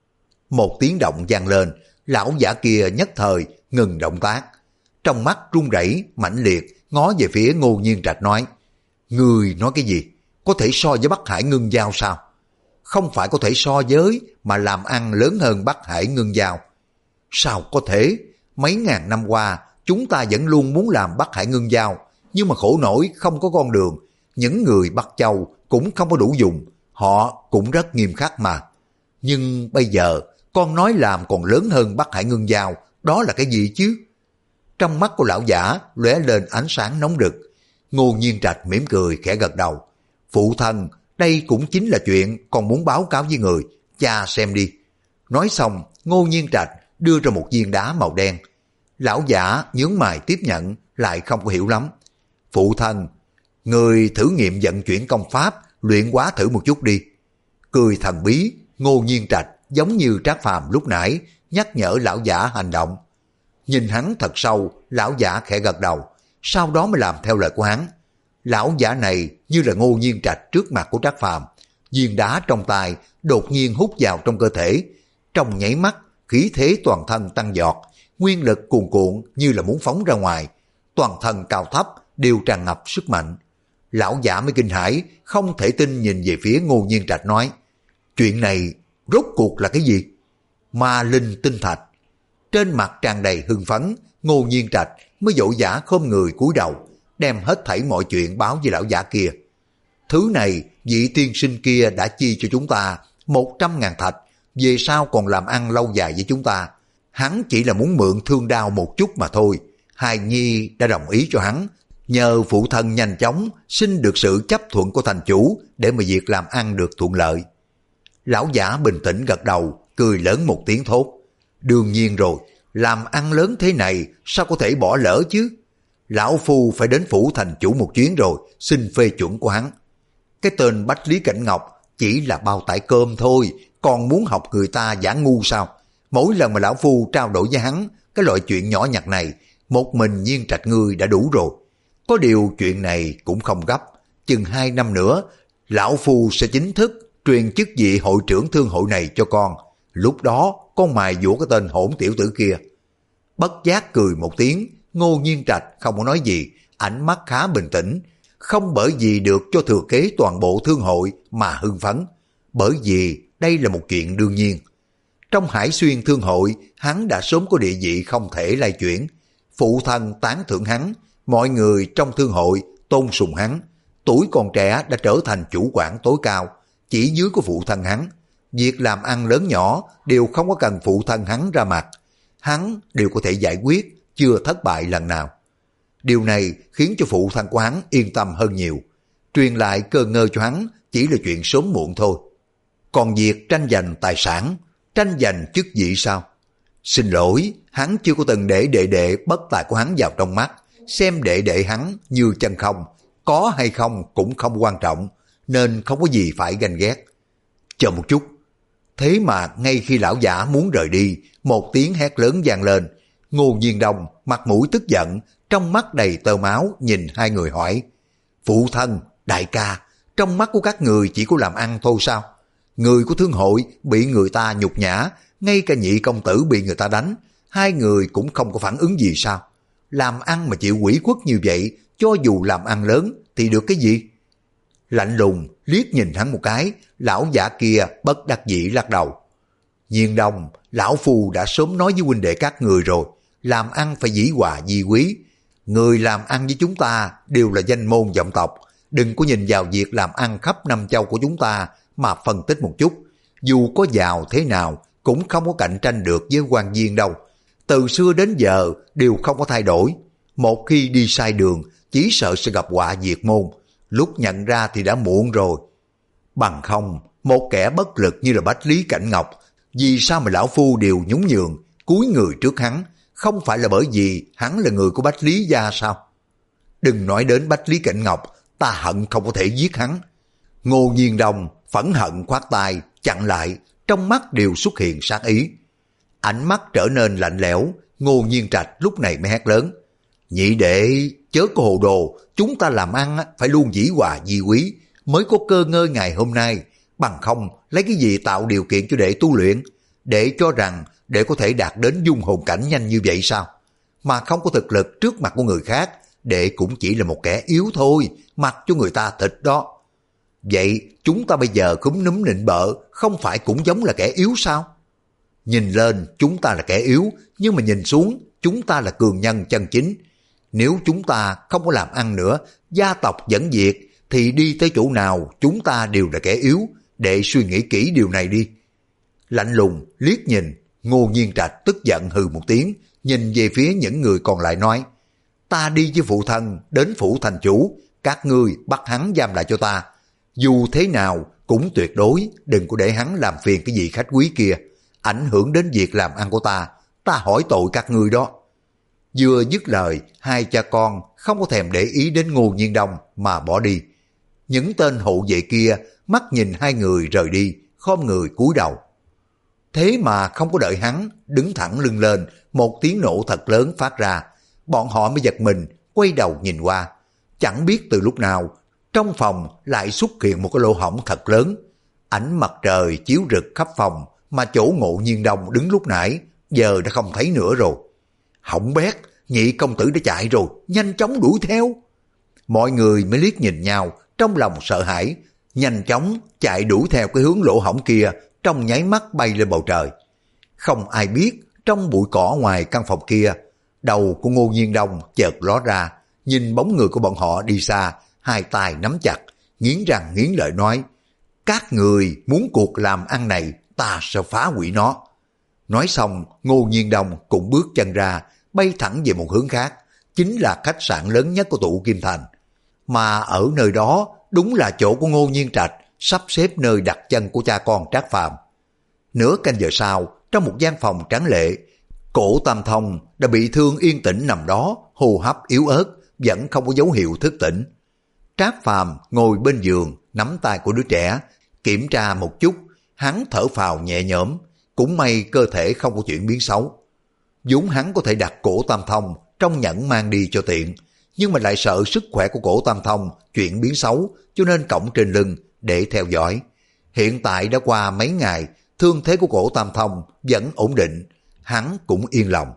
Một tiếng động vang lên, lão giả kia nhất thời ngừng động tác, trong mắt run rẩy mãnh liệt, ngó về phía Ngô Nhiên Trạch nói: Người nói cái gì? Có thể so với Bắc Hải Ngưng Giao sao? Không phải có thể so với, mà làm ăn lớn hơn Bắc Hải Ngưng Giao. Sao có thể? Mấy ngàn năm qua, chúng ta vẫn luôn muốn làm Bắc Hải Ngưng Giao, nhưng mà khổ nổi không có con đường. Những người Bắc Châu cũng không có đủ dùng, họ cũng rất nghiêm khắc mà. Nhưng bây giờ, con nói làm còn lớn hơn Bắc Hải Ngưng Giao, đó là cái gì chứ? Trong mắt của lão giả lóe lên ánh sáng nóng rực. Ngô Nhiên Trạch mỉm cười khẽ gật đầu: Phụ thân, đây cũng chính là chuyện con muốn báo cáo với người, cha xem đi. Nói xong, Ngô Nhiên Trạch đưa ra một viên đá màu đen. Lão giả nhướng mày tiếp nhận, lại không có hiểu lắm. Phụ thân, người thử nghiệm vận chuyển công pháp, luyện hóa thử một chút đi. Cười thần bí, Ngô Nhiên Trạch giống như Trác Phàm lúc nãy nhắc nhở lão giả hành động. Nhìn hắn thật sâu, lão giả khẽ gật đầu, sau đó mới làm theo lời của hắn. Lão giả này như là Ngô Nhiên Trạch trước mặt của Trác Phàm, viên đá trong tay đột nhiên hút vào trong cơ thể, trong nháy mắt khí thế toàn thân tăng giọt, nguyên lực cuồn cuộn như là muốn phóng ra ngoài, toàn thân cao thấp đều tràn ngập sức mạnh. Lão giả mới kinh hãi, không thể tin nhìn về phía Ngô Nhiên Trạch nói, chuyện này rốt cuộc là cái gì? Ma linh tinh thạch. Trên mặt tràn đầy hưng phấn, Ngô Nhiên Trạch mới vội vã khom người cúi đầu, đem hết thảy mọi chuyện báo với lão giả kia. Thứ này vị tiên sinh kia đã chi cho chúng ta một trăm ngàn thạch, về sau còn làm ăn lâu dài với chúng ta. Hắn chỉ là muốn mượn thương đao một chút mà thôi. Hài Nhi đã đồng ý cho hắn, nhờ phụ thân nhanh chóng xin được sự chấp thuận của thành chủ để mà việc làm ăn được thuận lợi. Lão giả bình tĩnh gật đầu, cười lớn một tiếng thốt, đương nhiên rồi, làm ăn lớn thế này sao có thể bỏ lỡ chứ? Lão phu phải đến phủ thành chủ một chuyến rồi, xin phê chuẩn của hắn. Cái tên Bách Lý Cảnh Ngọc chỉ là bao tải cơm thôi, còn muốn học người ta giả ngu sao? Mỗi lần mà lão phu trao đổi với hắn cái loại chuyện nhỏ nhặt này, một mình Nhiên Trạch ngươi đã đủ rồi. Có điều chuyện này cũng không gấp, chừng hai năm nữa lão phu sẽ chính thức truyền chức vị hội trưởng thương hội này cho con. Lúc đó con mài dũa cái tên hỗn tiểu tử kia. Bất giác cười một tiếng, Ngô Nhiên Trạch không có nói gì, ánh mắt khá bình tĩnh, không bởi vì được cho thừa kế toàn bộ thương hội mà hưng phấn, bởi vì đây là một chuyện đương nhiên. Trong Hải Xuyên thương hội, hắn đã sớm có địa vị không thể lay chuyển. Phụ thân tán thưởng hắn, mọi người trong thương hội tôn sùng hắn. Tuổi còn trẻ đã trở thành chủ quản tối cao, chỉ dưới của phụ thân hắn. Việc làm ăn lớn nhỏ đều không có cần phụ thân hắn ra mặt, hắn đều có thể giải quyết, chưa thất bại lần nào. Điều này khiến cho phụ thân của hắn yên tâm hơn nhiều. Truyền lại cơ ngơ cho hắn chỉ là chuyện sớm muộn thôi. Còn việc tranh giành tài sản, tranh giành chức vị sao? Xin lỗi, hắn chưa có từng để đệ đệ bất tài của hắn vào trong mắt, xem đệ đệ hắn như chân không, có hay không cũng không quan trọng, nên không có gì phải ganh ghét. Chờ một chút. Thế mà ngay khi lão giả muốn rời đi, một tiếng hét lớn vang lên. Ngô Nhiên Đông mặt mũi tức giận, trong mắt đầy tơ máu nhìn hai người hỏi, phụ thân, đại ca, trong mắt của các người chỉ có làm ăn thôi sao? Người của thương hội bị người ta nhục nhã, ngay cả nhị công tử bị người ta đánh, hai người cũng không có phản ứng gì sao? Làm ăn mà chịu ủy khuất như vậy, cho dù làm ăn lớn thì được cái gì? Lạnh lùng liếc nhìn hắn một cái, lão giả kia bất đắc dĩ lắc đầu. Nhiên Đông, lão phu đã sớm nói với huynh đệ các người rồi, làm ăn phải dĩ hòa vi quý. Người làm ăn với chúng ta đều là danh môn vọng tộc, đừng có nhìn vào việc làm ăn khắp năm châu của chúng ta mà phân tích một chút. Dù có giàu thế nào cũng không có cạnh tranh được với quan viên đâu. Từ xưa đến giờ đều không có thay đổi. Một khi đi sai đường, chỉ sợ sẽ gặp họa diệt môn. Lúc nhận ra thì đã muộn rồi. Bằng không, một kẻ bất lực như là Bách Lý Cảnh Ngọc, vì sao mà lão phu đều nhún nhường, cúi người trước hắn? Không phải là bởi vì hắn là người của Bách Lý gia sao? Đừng nói đến Bách Lý Cảnh Ngọc, ta hận không có thể giết hắn. Ngô Nhiên Đông phẫn hận khoát tay, chặn lại, trong mắt đều xuất hiện sát ý. Ánh mắt trở nên lạnh lẽo, Ngô Nhiên Trạch lúc này mới hét lớn. Nhị đệ, chớ có hồ đồ, chúng ta làm ăn phải luôn dĩ hòa vi quý, mới có cơ ngơi ngày hôm nay. Bằng không, lấy cái gì tạo điều kiện cho đệ tu luyện? Đệ cho rằng để có thể đạt đến dung hồn cảnh nhanh như vậy sao? Mà không có thực lực trước mặt của người khác, đệ cũng chỉ là một kẻ yếu thôi, mặc cho người ta thịt đó. Vậy chúng ta bây giờ cúm núm nịnh bợ, không phải cũng giống là kẻ yếu sao? Nhìn lên chúng ta là kẻ yếu, nhưng mà nhìn xuống chúng ta là cường nhân chân chính. Nếu chúng ta không có làm ăn nữa, gia tộc vẫn diệt, thì đi tới chỗ nào chúng ta đều là kẻ yếu. Đệ suy nghĩ kỹ điều này đi. Lạnh lùng liếc nhìn, Ngô Nhiên Trạch tức giận hừ một tiếng, nhìn về phía những người còn lại nói, ta đi với phụ thân đến phủ thành chủ, các ngươi bắt hắn giam lại cho ta. Dù thế nào cũng tuyệt đối đừng có để hắn làm phiền cái vị khách quý kia, ảnh hưởng đến việc làm ăn của ta, ta hỏi tội các ngươi đó. Vừa dứt lời, hai cha con không có thèm để ý đến Ngô Nhiên Đông mà bỏ đi. Những tên hộ vệ kia mắt nhìn hai người rời đi, khom người cúi đầu. Thế mà không có đợi hắn đứng thẳng lưng lên, một tiếng nổ thật lớn phát ra. Bọn họ mới giật mình, quay đầu nhìn qua. Chẳng biết từ lúc nào, trong phòng lại xuất hiện một cái lỗ hổng thật lớn. Ánh mặt trời chiếu rực khắp phòng, mà chỗ Ngộ Nhiên Đông đứng lúc nãy, giờ đã không thấy nữa rồi. Hỏng bét, nhị công tử đã chạy rồi, nhanh chóng đuổi theo. Mọi người mới liếc nhìn nhau, trong lòng sợ hãi, nhanh chóng chạy đuổi theo cái hướng lỗ hổng kia, trong nháy mắt bay lên bầu trời. Không ai biết, trong bụi cỏ ngoài căn phòng kia, đầu của Ngô Nhiên Đông chợt ló ra, nhìn bóng người của bọn họ đi xa, hai tay nắm chặt, nghiến răng nghiến lợi nói, các người muốn cuộc làm ăn này, ta sẽ phá hủy nó. Nói xong, Ngô Nhiên Đông cũng bước chân ra, bay thẳng về một hướng khác, chính là khách sạn lớn nhất của tụ Kim Thành. Mà ở nơi đó, đúng là chỗ của Ngô Nhiên Trạch, sắp xếp nơi đặt chân của cha con Trác Phàm. Nửa canh giờ sau, trong một gian phòng tráng lệ, Cổ Tam Thông đã bị thương yên tĩnh nằm đó, hô hấp yếu ớt, vẫn không có dấu hiệu thức tỉnh. Trác Phàm ngồi bên giường, nắm tay của đứa trẻ, kiểm tra một chút, hắn thở phào nhẹ nhõm, cũng may cơ thể không có chuyển biến xấu. Vốn hắn có thể đặt Cổ Tam Thông trong nhẫn mang đi cho tiện, nhưng mà lại sợ sức khỏe của Cổ Tam Thông chuyển biến xấu, cho nên cõng trên lưng để theo dõi. Hiện tại đã qua mấy ngày, thương thế của Cổ Tam Thông vẫn ổn định, hắn cũng yên lòng.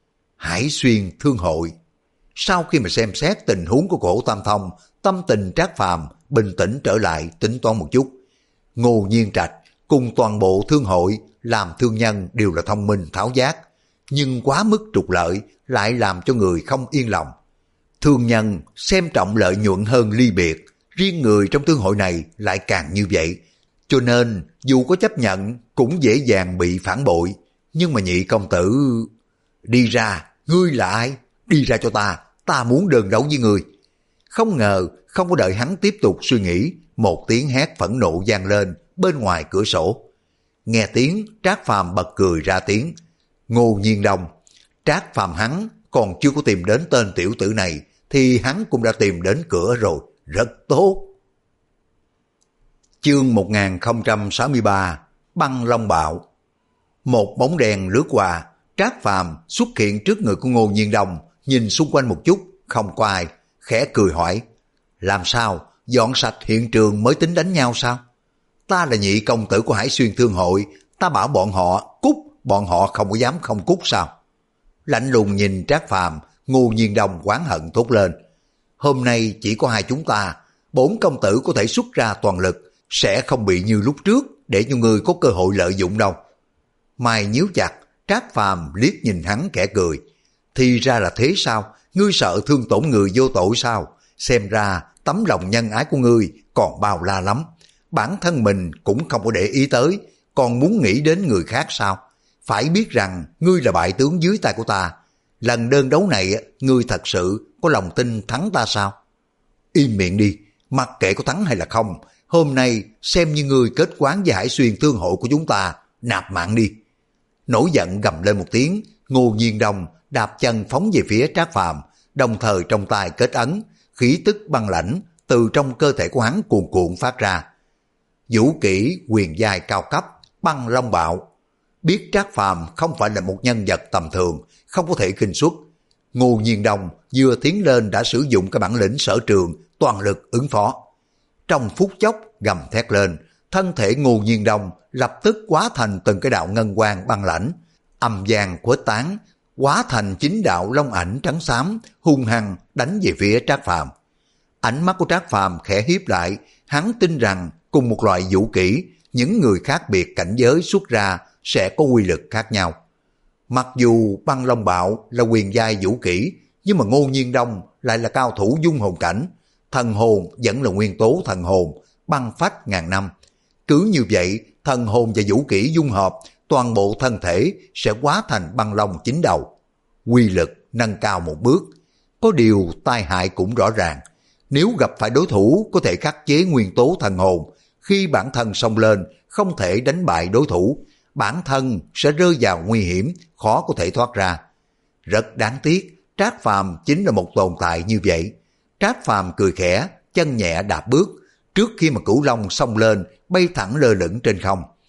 Hải Xuyên Thương Hội. Sau khi mà xem xét tình huống của Cổ Tam Thông, tâm tình Trác Phàm bình tĩnh trở lại, tính toán một chút. Ngô Nhiên Trạch cùng toàn bộ thương hội làm thương nhân đều là thông minh tháo giác, nhưng quá mức trục lợi lại làm cho người không yên lòng. Thương nhân xem trọng lợi nhuận hơn ly biệt, riêng người trong thương hội này lại càng như vậy, cho nên dù có chấp nhận cũng dễ dàng bị phản bội. Nhưng mà nhị công tử, đi ra, ngươi là ai? Đi ra cho ta, ta muốn đơn đấu với ngươi. Không ngờ, không có đợi hắn tiếp tục suy nghĩ, một tiếng hét phẫn nộ vang lên bên ngoài cửa sổ. Nghe tiếng, Trác Phàm bật cười ra tiếng. Ngô Nhiên Đông, Trác Phàm hắn còn chưa có tìm đến tên tiểu tử này, thì hắn cũng đã tìm đến cửa rồi, rất tốt. Chương một nghìn không trăm sáu mươi ba, Băng Long Bạo. Một bóng đèn lướt qua, Trác Phàm xuất hiện trước người của Ngô Nhiên Đông, nhìn xung quanh một chút, không có ai, khẽ cười hỏi, làm sao, dọn sạch hiện trường mới tính đánh nhau sao? Ta là nhị công tử của Hải Xuyên Thương Hội, ta bảo bọn họ cút, bọn họ không có dám không cút sao? Lạnh lùng nhìn Trác Phàm, Ngô Nhiên Đông oán hận thốt lên, hôm nay chỉ có hai chúng ta, bốn công tử có thể xuất ra toàn lực, sẽ không bị như lúc trước để cho người có cơ hội lợi dụng đâu. Mày nhíu chặt, Trác Phàm liếc nhìn hắn kẻ cười, thì ra là thế sao? Ngươi sợ thương tổn người vô tội sao? Xem ra tấm lòng nhân ái của ngươi còn bao la lắm, bản thân mình cũng không có để ý tới, còn muốn nghĩ đến người khác sao? Phải biết rằng ngươi là bại tướng dưới tay của ta, lần đơn đấu này ngươi thật sự có lòng tin thắng ta sao? Im miệng đi, mặc kệ có thắng hay là không, hôm nay xem như ngươi kết quán với Hải Xuyên Thương Hội của chúng ta, nạp mạng đi. Nổi giận gầm lên một tiếng, Ngô Nhiên Đông đạp chân phóng về phía Trác Phàm, đồng thời trong tay kết ấn, khí tức băng lãnh từ trong cơ thể của hắn cuồn cuộn phát ra. Vũ kỹ quyền giai cao cấp, Băng Long Bạo. Biết Trác Phàm không phải là một nhân vật tầm thường, không có thể kinh xuất, Ngô Nhiên Đông vừa tiến lên đã sử dụng cái bản lĩnh sở trường, toàn lực ứng phó. Trong phút chốc gầm thét lên, thân thể Ngô Nhiên Đông lập tức hóa thành từng cái đạo ngân quang băng lãnh, âm vang khuếch tán, hóa thành chính đạo long ảnh trắng xám, hung hăng đánh về phía Trác Phàm. Ánh mắt của Trác Phàm khẽ hiếp lại, hắn tin rằng cùng một loại vũ kỹ, những người khác biệt cảnh giới xuất ra sẽ có quy lực khác nhau. Mặc dù Băng Long Bạo là quyền giai vũ kỹ, nhưng mà Ngô Nhiên Đông lại là cao thủ dung hồn cảnh, thần hồn vẫn là nguyên tố thần hồn, băng phách ngàn năm. Cứ như vậy, thần hồn và vũ kỹ dung hợp, toàn bộ thân thể sẽ hóa thành băng long chín đầu. Quy lực nâng cao một bước. Có điều tai hại cũng rõ ràng. Nếu gặp phải đối thủ có thể khắc chế nguyên tố thần hồn, khi bản thân xông lên không thể đánh bại đối thủ, bản thân sẽ rơi vào nguy hiểm, khó có thể thoát ra. Rất đáng tiếc, Trác Phàm chính là một tồn tại như vậy. Trác Phàm cười khẽ, chân nhẹ đạp bước, trước khi mà Cửu Long xông lên, bay thẳng lơ lửng trên không.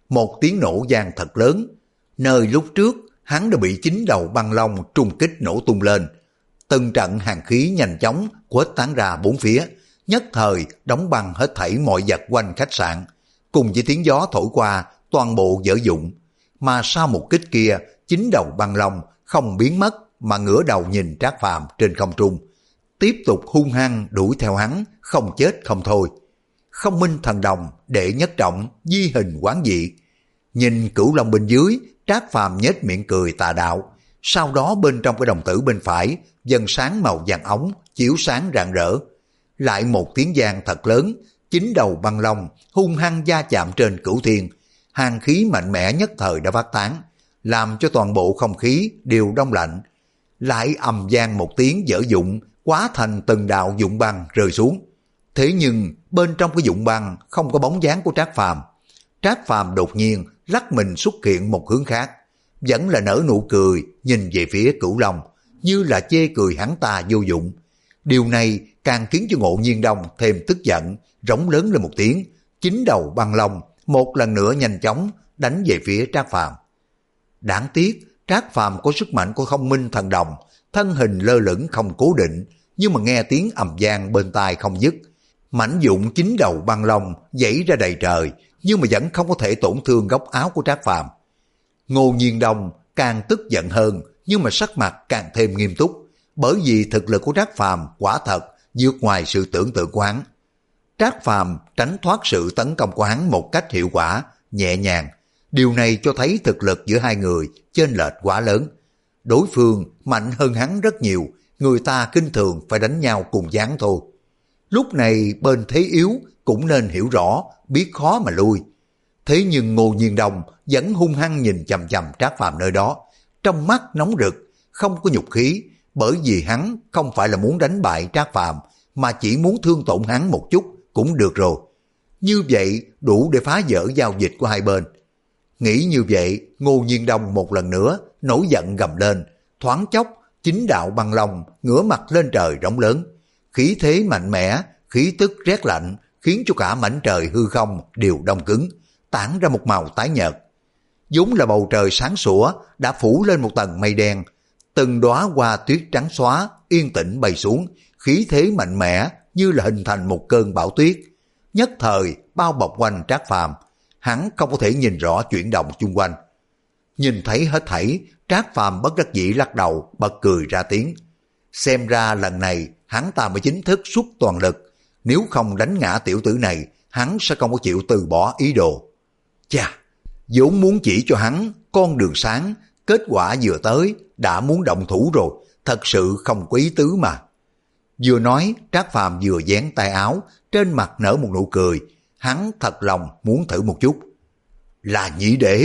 một tiếng nổ vang thật lớn. Nơi lúc trước hắn đã bị chín đầu băng long trung kích nổ tung lên. Từng trận hàn khí nhanh chóng khuếch tán ra bốn phía, nhất thời đóng băng hết thảy mọi vật quanh khách sạn. Cùng với tiếng gió thổi qua, toàn bộ dở dụng. Mà sau một kích kia, chín đầu băng long không biến mất mà ngửa đầu nhìn Trác Phàm trên không trung, tiếp tục hung hăng đuổi theo hắn, không chết không thôi. Không minh thần đồng, đệ nhất trọng, di hình quán dị. Nhìn cửu long bên dưới, Trác Phàm nhếch miệng cười tà đạo. Sau đó bên trong cái đồng tử bên phải, dần sáng màu vàng ống, chiếu sáng rạng rỡ. Lại một tiếng vang thật lớn, chín đầu băng long hung hăng va chạm trên cửu thiên. Hàn khí mạnh mẽ nhất thời đã phát tán, làm cho toàn bộ không khí đều đông lạnh. Lại ầm vang một tiếng dở dụng, hóa thành từng đạo dụng băng rơi xuống. Thế nhưng bên trong cái dụng băng không có bóng dáng của Trác Phàm. Trác Phàm đột nhiên lắc mình xuất hiện một hướng khác, vẫn là nở nụ cười nhìn về phía Cửu Long, như là chê cười hắn ta vô dụng. Điều này càng khiến cho Ngộ Nhiên Đông thêm tức giận, rống lớn lên một tiếng, chín đầu băng long một lần nữa nhanh chóng đánh về phía Trác Phàm. Đáng tiếc Trác Phàm có sức mạnh của không minh thần đồng, thân hình lơ lửng không cố định, nhưng mà nghe tiếng ầm vang bên tai không dứt. Mảnh dụng chín đầu băng long dãy ra đầy trời, nhưng mà vẫn không có thể tổn thương góc áo của Trác Phàm. Ngô Nhiên Đông càng tức giận hơn, nhưng mà sắc mặt càng thêm nghiêm túc, bởi vì thực lực của Trác Phàm quả thật vượt ngoài sự tưởng tượng của hắn. Trác Phàm tránh thoát sự tấn công của hắn một cách hiệu quả, nhẹ nhàng. Điều này cho thấy thực lực giữa hai người chênh lệch quá lớn. Đối phương mạnh hơn hắn rất nhiều, người ta kinh thường phải đánh nhau cùng dáng thôi. Lúc này bên thế yếu cũng nên hiểu rõ, biết khó mà lui. Thế nhưng Ngô Nhiên Đông vẫn hung hăng nhìn chằm chằm Trác Phàm nơi đó, trong mắt nóng rực, không có nhục khí, bởi vì hắn không phải là muốn đánh bại Trác Phàm, mà chỉ muốn thương tổn hắn một chút cũng được rồi. Như vậy đủ để phá vỡ giao dịch của hai bên. Nghĩ như vậy, Ngô Nhiên Đông một lần nữa nổi giận gầm lên, thoáng chốc chín đạo băng long ngửa mặt lên trời rống lớn, khí thế mạnh mẽ, khí tức rét lạnh khiến cho cả mảnh trời hư không đều đông cứng, tản ra một màu tái nhợt. Vốn là bầu trời sáng sủa đã phủ lên một tầng mây đen, từng đóa hoa tuyết trắng xóa yên tĩnh bay xuống, khí thế mạnh mẽ như là hình thành một cơn bão tuyết, nhất thời bao bọc quanh Trác Phàm. Hắn không có thể nhìn rõ chuyển động chung quanh. Nhìn thấy hết thảy, Trác Phàm bất đắc dĩ lắc đầu, bật cười ra tiếng. Xem ra lần này hắn ta mới chính thức xuất toàn lực, nếu không đánh ngã tiểu tử này, hắn sẽ không có chịu từ bỏ ý đồ. Chà, vốn muốn chỉ cho hắn con đường sáng, kết quả vừa tới đã muốn động thủ rồi, thật sự không có ý tứ mà. Vừa nói, Trác Phàm vừa dán tay áo, trên mặt nở một nụ cười, hắn thật lòng muốn thử một chút. Là nhị đế.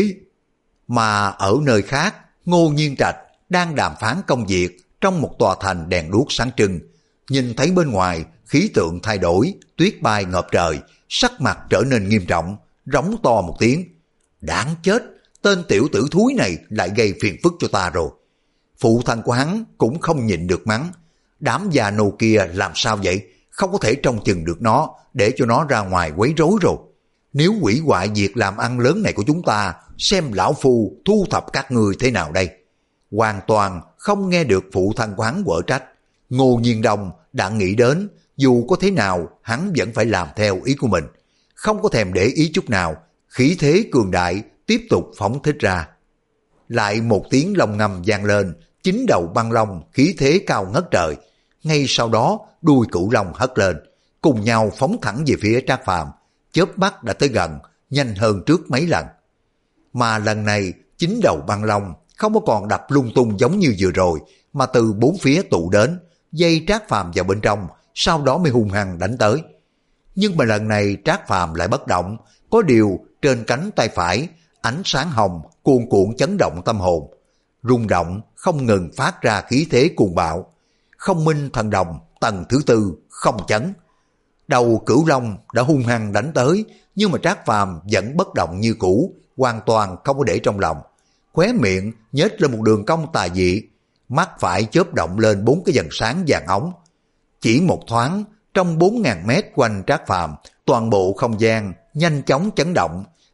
Mà ở nơi khác, Ngô Nhiên Trạch đang đàm phán công việc trong một tòa thành đèn đuốc sáng trưng. Nhìn thấy bên ngoài, khí tượng thay đổi, tuyết bay ngập trời, sắc mặt trở nên nghiêm trọng, rống to một tiếng. Đáng chết, tên tiểu tử thúi này lại gây phiền phức cho ta rồi. Phụ thân của hắn cũng không nhịn được mắng. Đám già nô kia làm sao vậy? Không có thể trông chừng được nó, để cho nó ra ngoài quấy rối rồi. Nếu hủy hoại việc làm ăn lớn này của chúng ta, xem lão phu thu thập các người thế nào đây? Hoàn toàn không nghe được phụ thân của hắn quở trách. Ngô Nhiên Đông đã nghĩ đến, dù có thế nào hắn vẫn phải làm theo ý của mình, không có thèm để ý chút nào. Khí thế cường đại tiếp tục phóng thích ra. Lại một tiếng long ngâm vang lên, chín đầu băng long khí thế cao ngất trời. Ngay sau đó đuôi cửu long hất lên, cùng nhau phóng thẳng về phía Trác Phàm, chớp mắt đã tới gần, nhanh hơn trước mấy lần. Mà lần này chín đầu băng long không có còn đập lung tung giống như vừa rồi, mà từ bốn phía tụ đến, dây Trác Phàm vào bên trong, sau đó mới hung hăng đánh tới. Nhưng mà lần này Trác Phàm lại bất động, có điều trên cánh tay phải ánh sáng hồng cuồn cuộn chấn động tâm hồn, rung động không ngừng phát ra khí thế cuồng bạo. Không minh thần đồng tầng thứ tư không chấn. Đầu cửu long đã hung hăng đánh tới, nhưng mà Trác Phàm vẫn bất động như cũ, hoàn toàn không có để trong lòng. Khóe miệng nhếch lên một đường cong tà dị, mắt phải chớp động lên bốn cái dần sáng vàng óng. Chỉ một thoáng, trong bốn ngàn mét quanh Trác Phàm, toàn bộ không gian nhanh chóng chấn động,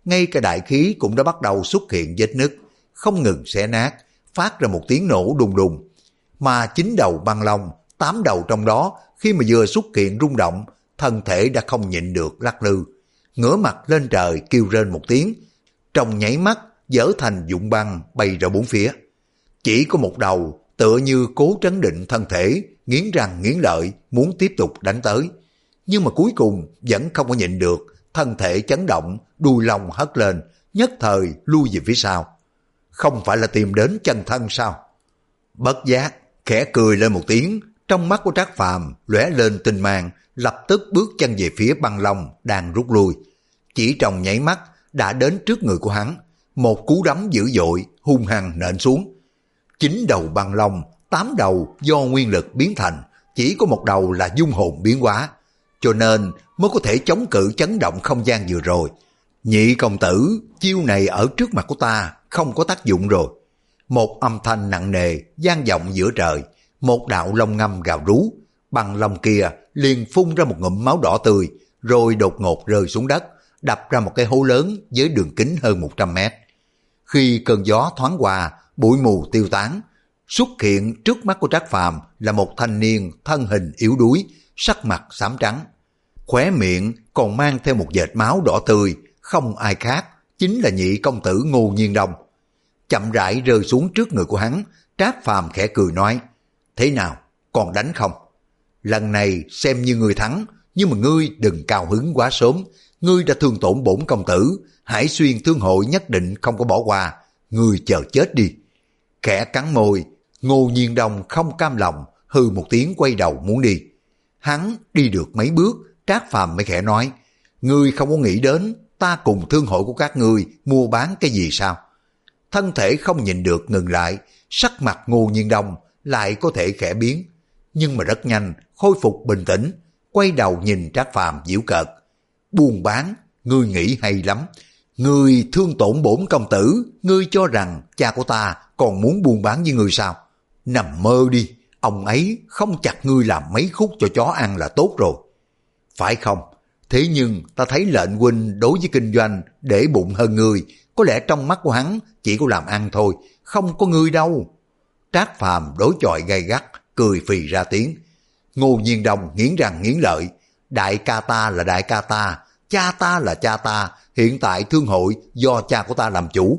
ngay cả đại khí cũng đã bắt đầu xuất hiện vết nứt, không ngừng xé nát, phát ra một tiếng nổ đùng đùng. Mà chín đầu băng long, tám đầu trong đó khi mà vừa xuất hiện rung động, thân thể đã không nhịn được lắc lư, ngửa mặt lên trời kêu rên một tiếng, trong nháy mắt dở thành vụn băng bay ra bốn phía. Chỉ có một đầu tựa như cố trấn định thân thể, nghiến răng nghiến lợi muốn tiếp tục đánh tới, nhưng mà cuối cùng vẫn không có nhịn được, thân thể chấn động, đuôi lông hất lên, nhất thời lui về phía sau. Không phải là tìm đến chân thân sao? Bất giác khẽ cười lên một tiếng, trong mắt của Trác Phàm lóe lên tinh mang, lập tức bước chân về phía băng long đang rút lui. Chỉ trong nháy mắt đã đến trước người của hắn, một cú đấm dữ dội hung hăng nện xuống. Chín đầu băng long, tám đầu do nguyên lực biến thành, chỉ có một đầu là dung hồn biến hóa, cho nên mới có thể chống cự chấn động không gian vừa rồi. Nhị công tử, chiêu này ở trước mặt của ta không có tác dụng rồi. Một âm thanh nặng nề vang vọng giữa trời, một đạo long ngâm gào rú, băng long kia liền phun ra một ngụm máu đỏ tươi, rồi đột ngột rơi xuống đất, đập ra một cái hố lớn với đường kính hơn một trăm mét. Khi cơn gió thoáng qua, bụi mù tiêu tán, xuất hiện trước mắt của Trác Phàm là một thanh niên thân hình yếu đuối, sắc mặt xám trắng, khóe miệng còn mang theo một vệt máu đỏ tươi, không ai khác chính là nhị công tử Ngô Nhiên Đông. Chậm rãi rơi xuống trước người của hắn, Trác Phàm khẽ cười nói: thế nào, còn đánh không? Lần này xem như ngươi thắng, nhưng mà ngươi đừng cao hứng quá sớm, ngươi đã thương tổn bổn công tử, Hải Xuyên Thương hội nhất định không có bỏ qua, ngươi chờ chết đi. Khẽ cắn môi, Ngô Nhiên Đông không cam lòng, hừ một tiếng quay đầu muốn đi. Hắn đi được mấy bước, Trác Phàm mới khẽ nói: ngươi không có nghĩ đến ta cùng thương hội của các ngươi mua bán cái gì sao? Thân thể không nhịn được ngừng lại, sắc mặt Ngô Nhiên Đông lại có thể khẽ biến, nhưng mà rất nhanh khôi phục bình tĩnh, quay đầu nhìn Trác Phàm giễu cợt: buôn bán, ngươi nghĩ hay lắm, ngươi thương tổn bổn công tử, ngươi cho rằng cha của ta còn muốn buôn bán với ngươi sao? Nằm mơ đi, ông ấy không chặt ngươi làm mấy khúc cho chó ăn là tốt rồi. Phải không? Thế nhưng ta thấy lệnh huynh đối với kinh doanh để bụng hơn ngươi, có lẽ trong mắt của hắn chỉ có làm ăn thôi, không có ngươi đâu. Trác Phàm đối chọi gay gắt, cười phì ra tiếng. Ngô Nhiên Đông nghiến răng nghiến lợi: đại ca ta là đại ca ta, cha ta là cha ta, hiện tại thương hội do cha của ta làm chủ.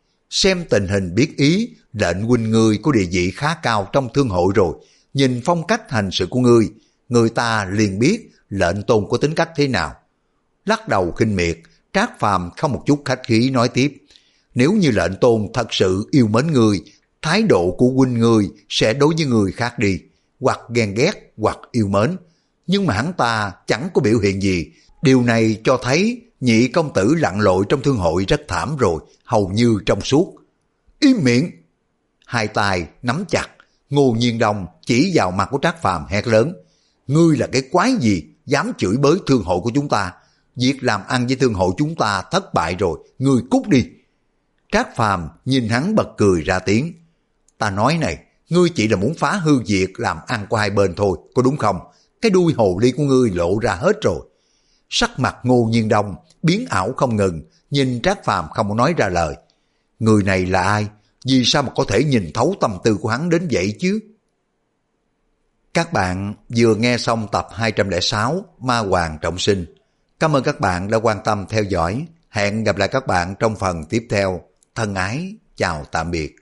Xem tình hình biết ý, lệnh huynh ngươi có địa vị khá cao trong thương hội rồi, nhìn phong cách hành sự của ngươi, người ta liền biết lệnh tôn có tính cách thế nào. Lắc đầu khinh miệt, Trác Phàm không một chút khách khí nói tiếp: nếu như lệnh tôn thật sự yêu mến ngươi, thái độ của huynh ngươi sẽ đối với người khác đi, hoặc ghen ghét hoặc yêu mến, nhưng mà hắn ta chẳng có biểu hiện gì. Điều này cho thấy nhị công tử lặn lội trong thương hội rất thảm rồi, hầu như trong suốt. Im miệng! Hai tay nắm chặt, Ngô Nhiên Đông chỉ vào mặt của Trác Phàm hét lớn: ngươi là cái quái gì dám chửi bới thương hội của chúng ta? Việc làm ăn với thương hội chúng ta thất bại rồi, ngươi cút đi. Trác Phàm nhìn hắn bật cười ra tiếng: ta nói này, ngươi chỉ là muốn phá hư việc làm ăn của hai bên thôi, có đúng không? Cái đuôi hồ ly của ngươi lộ ra hết rồi. Sắc mặt Ngô Nhiên Đông biến ảo không ngừng, nhìn Trác Phàm không có nói ra lời. Người này là ai? Vì sao mà có thể nhìn thấu tâm tư của hắn đến vậy chứ? Các bạn vừa nghe xong tập hai trăm lẻ sáu Ma Hoàng Trọng Sinh. Cảm ơn các bạn đã quan tâm theo dõi. Hẹn gặp lại các bạn trong phần tiếp theo. Thân ái, chào tạm biệt.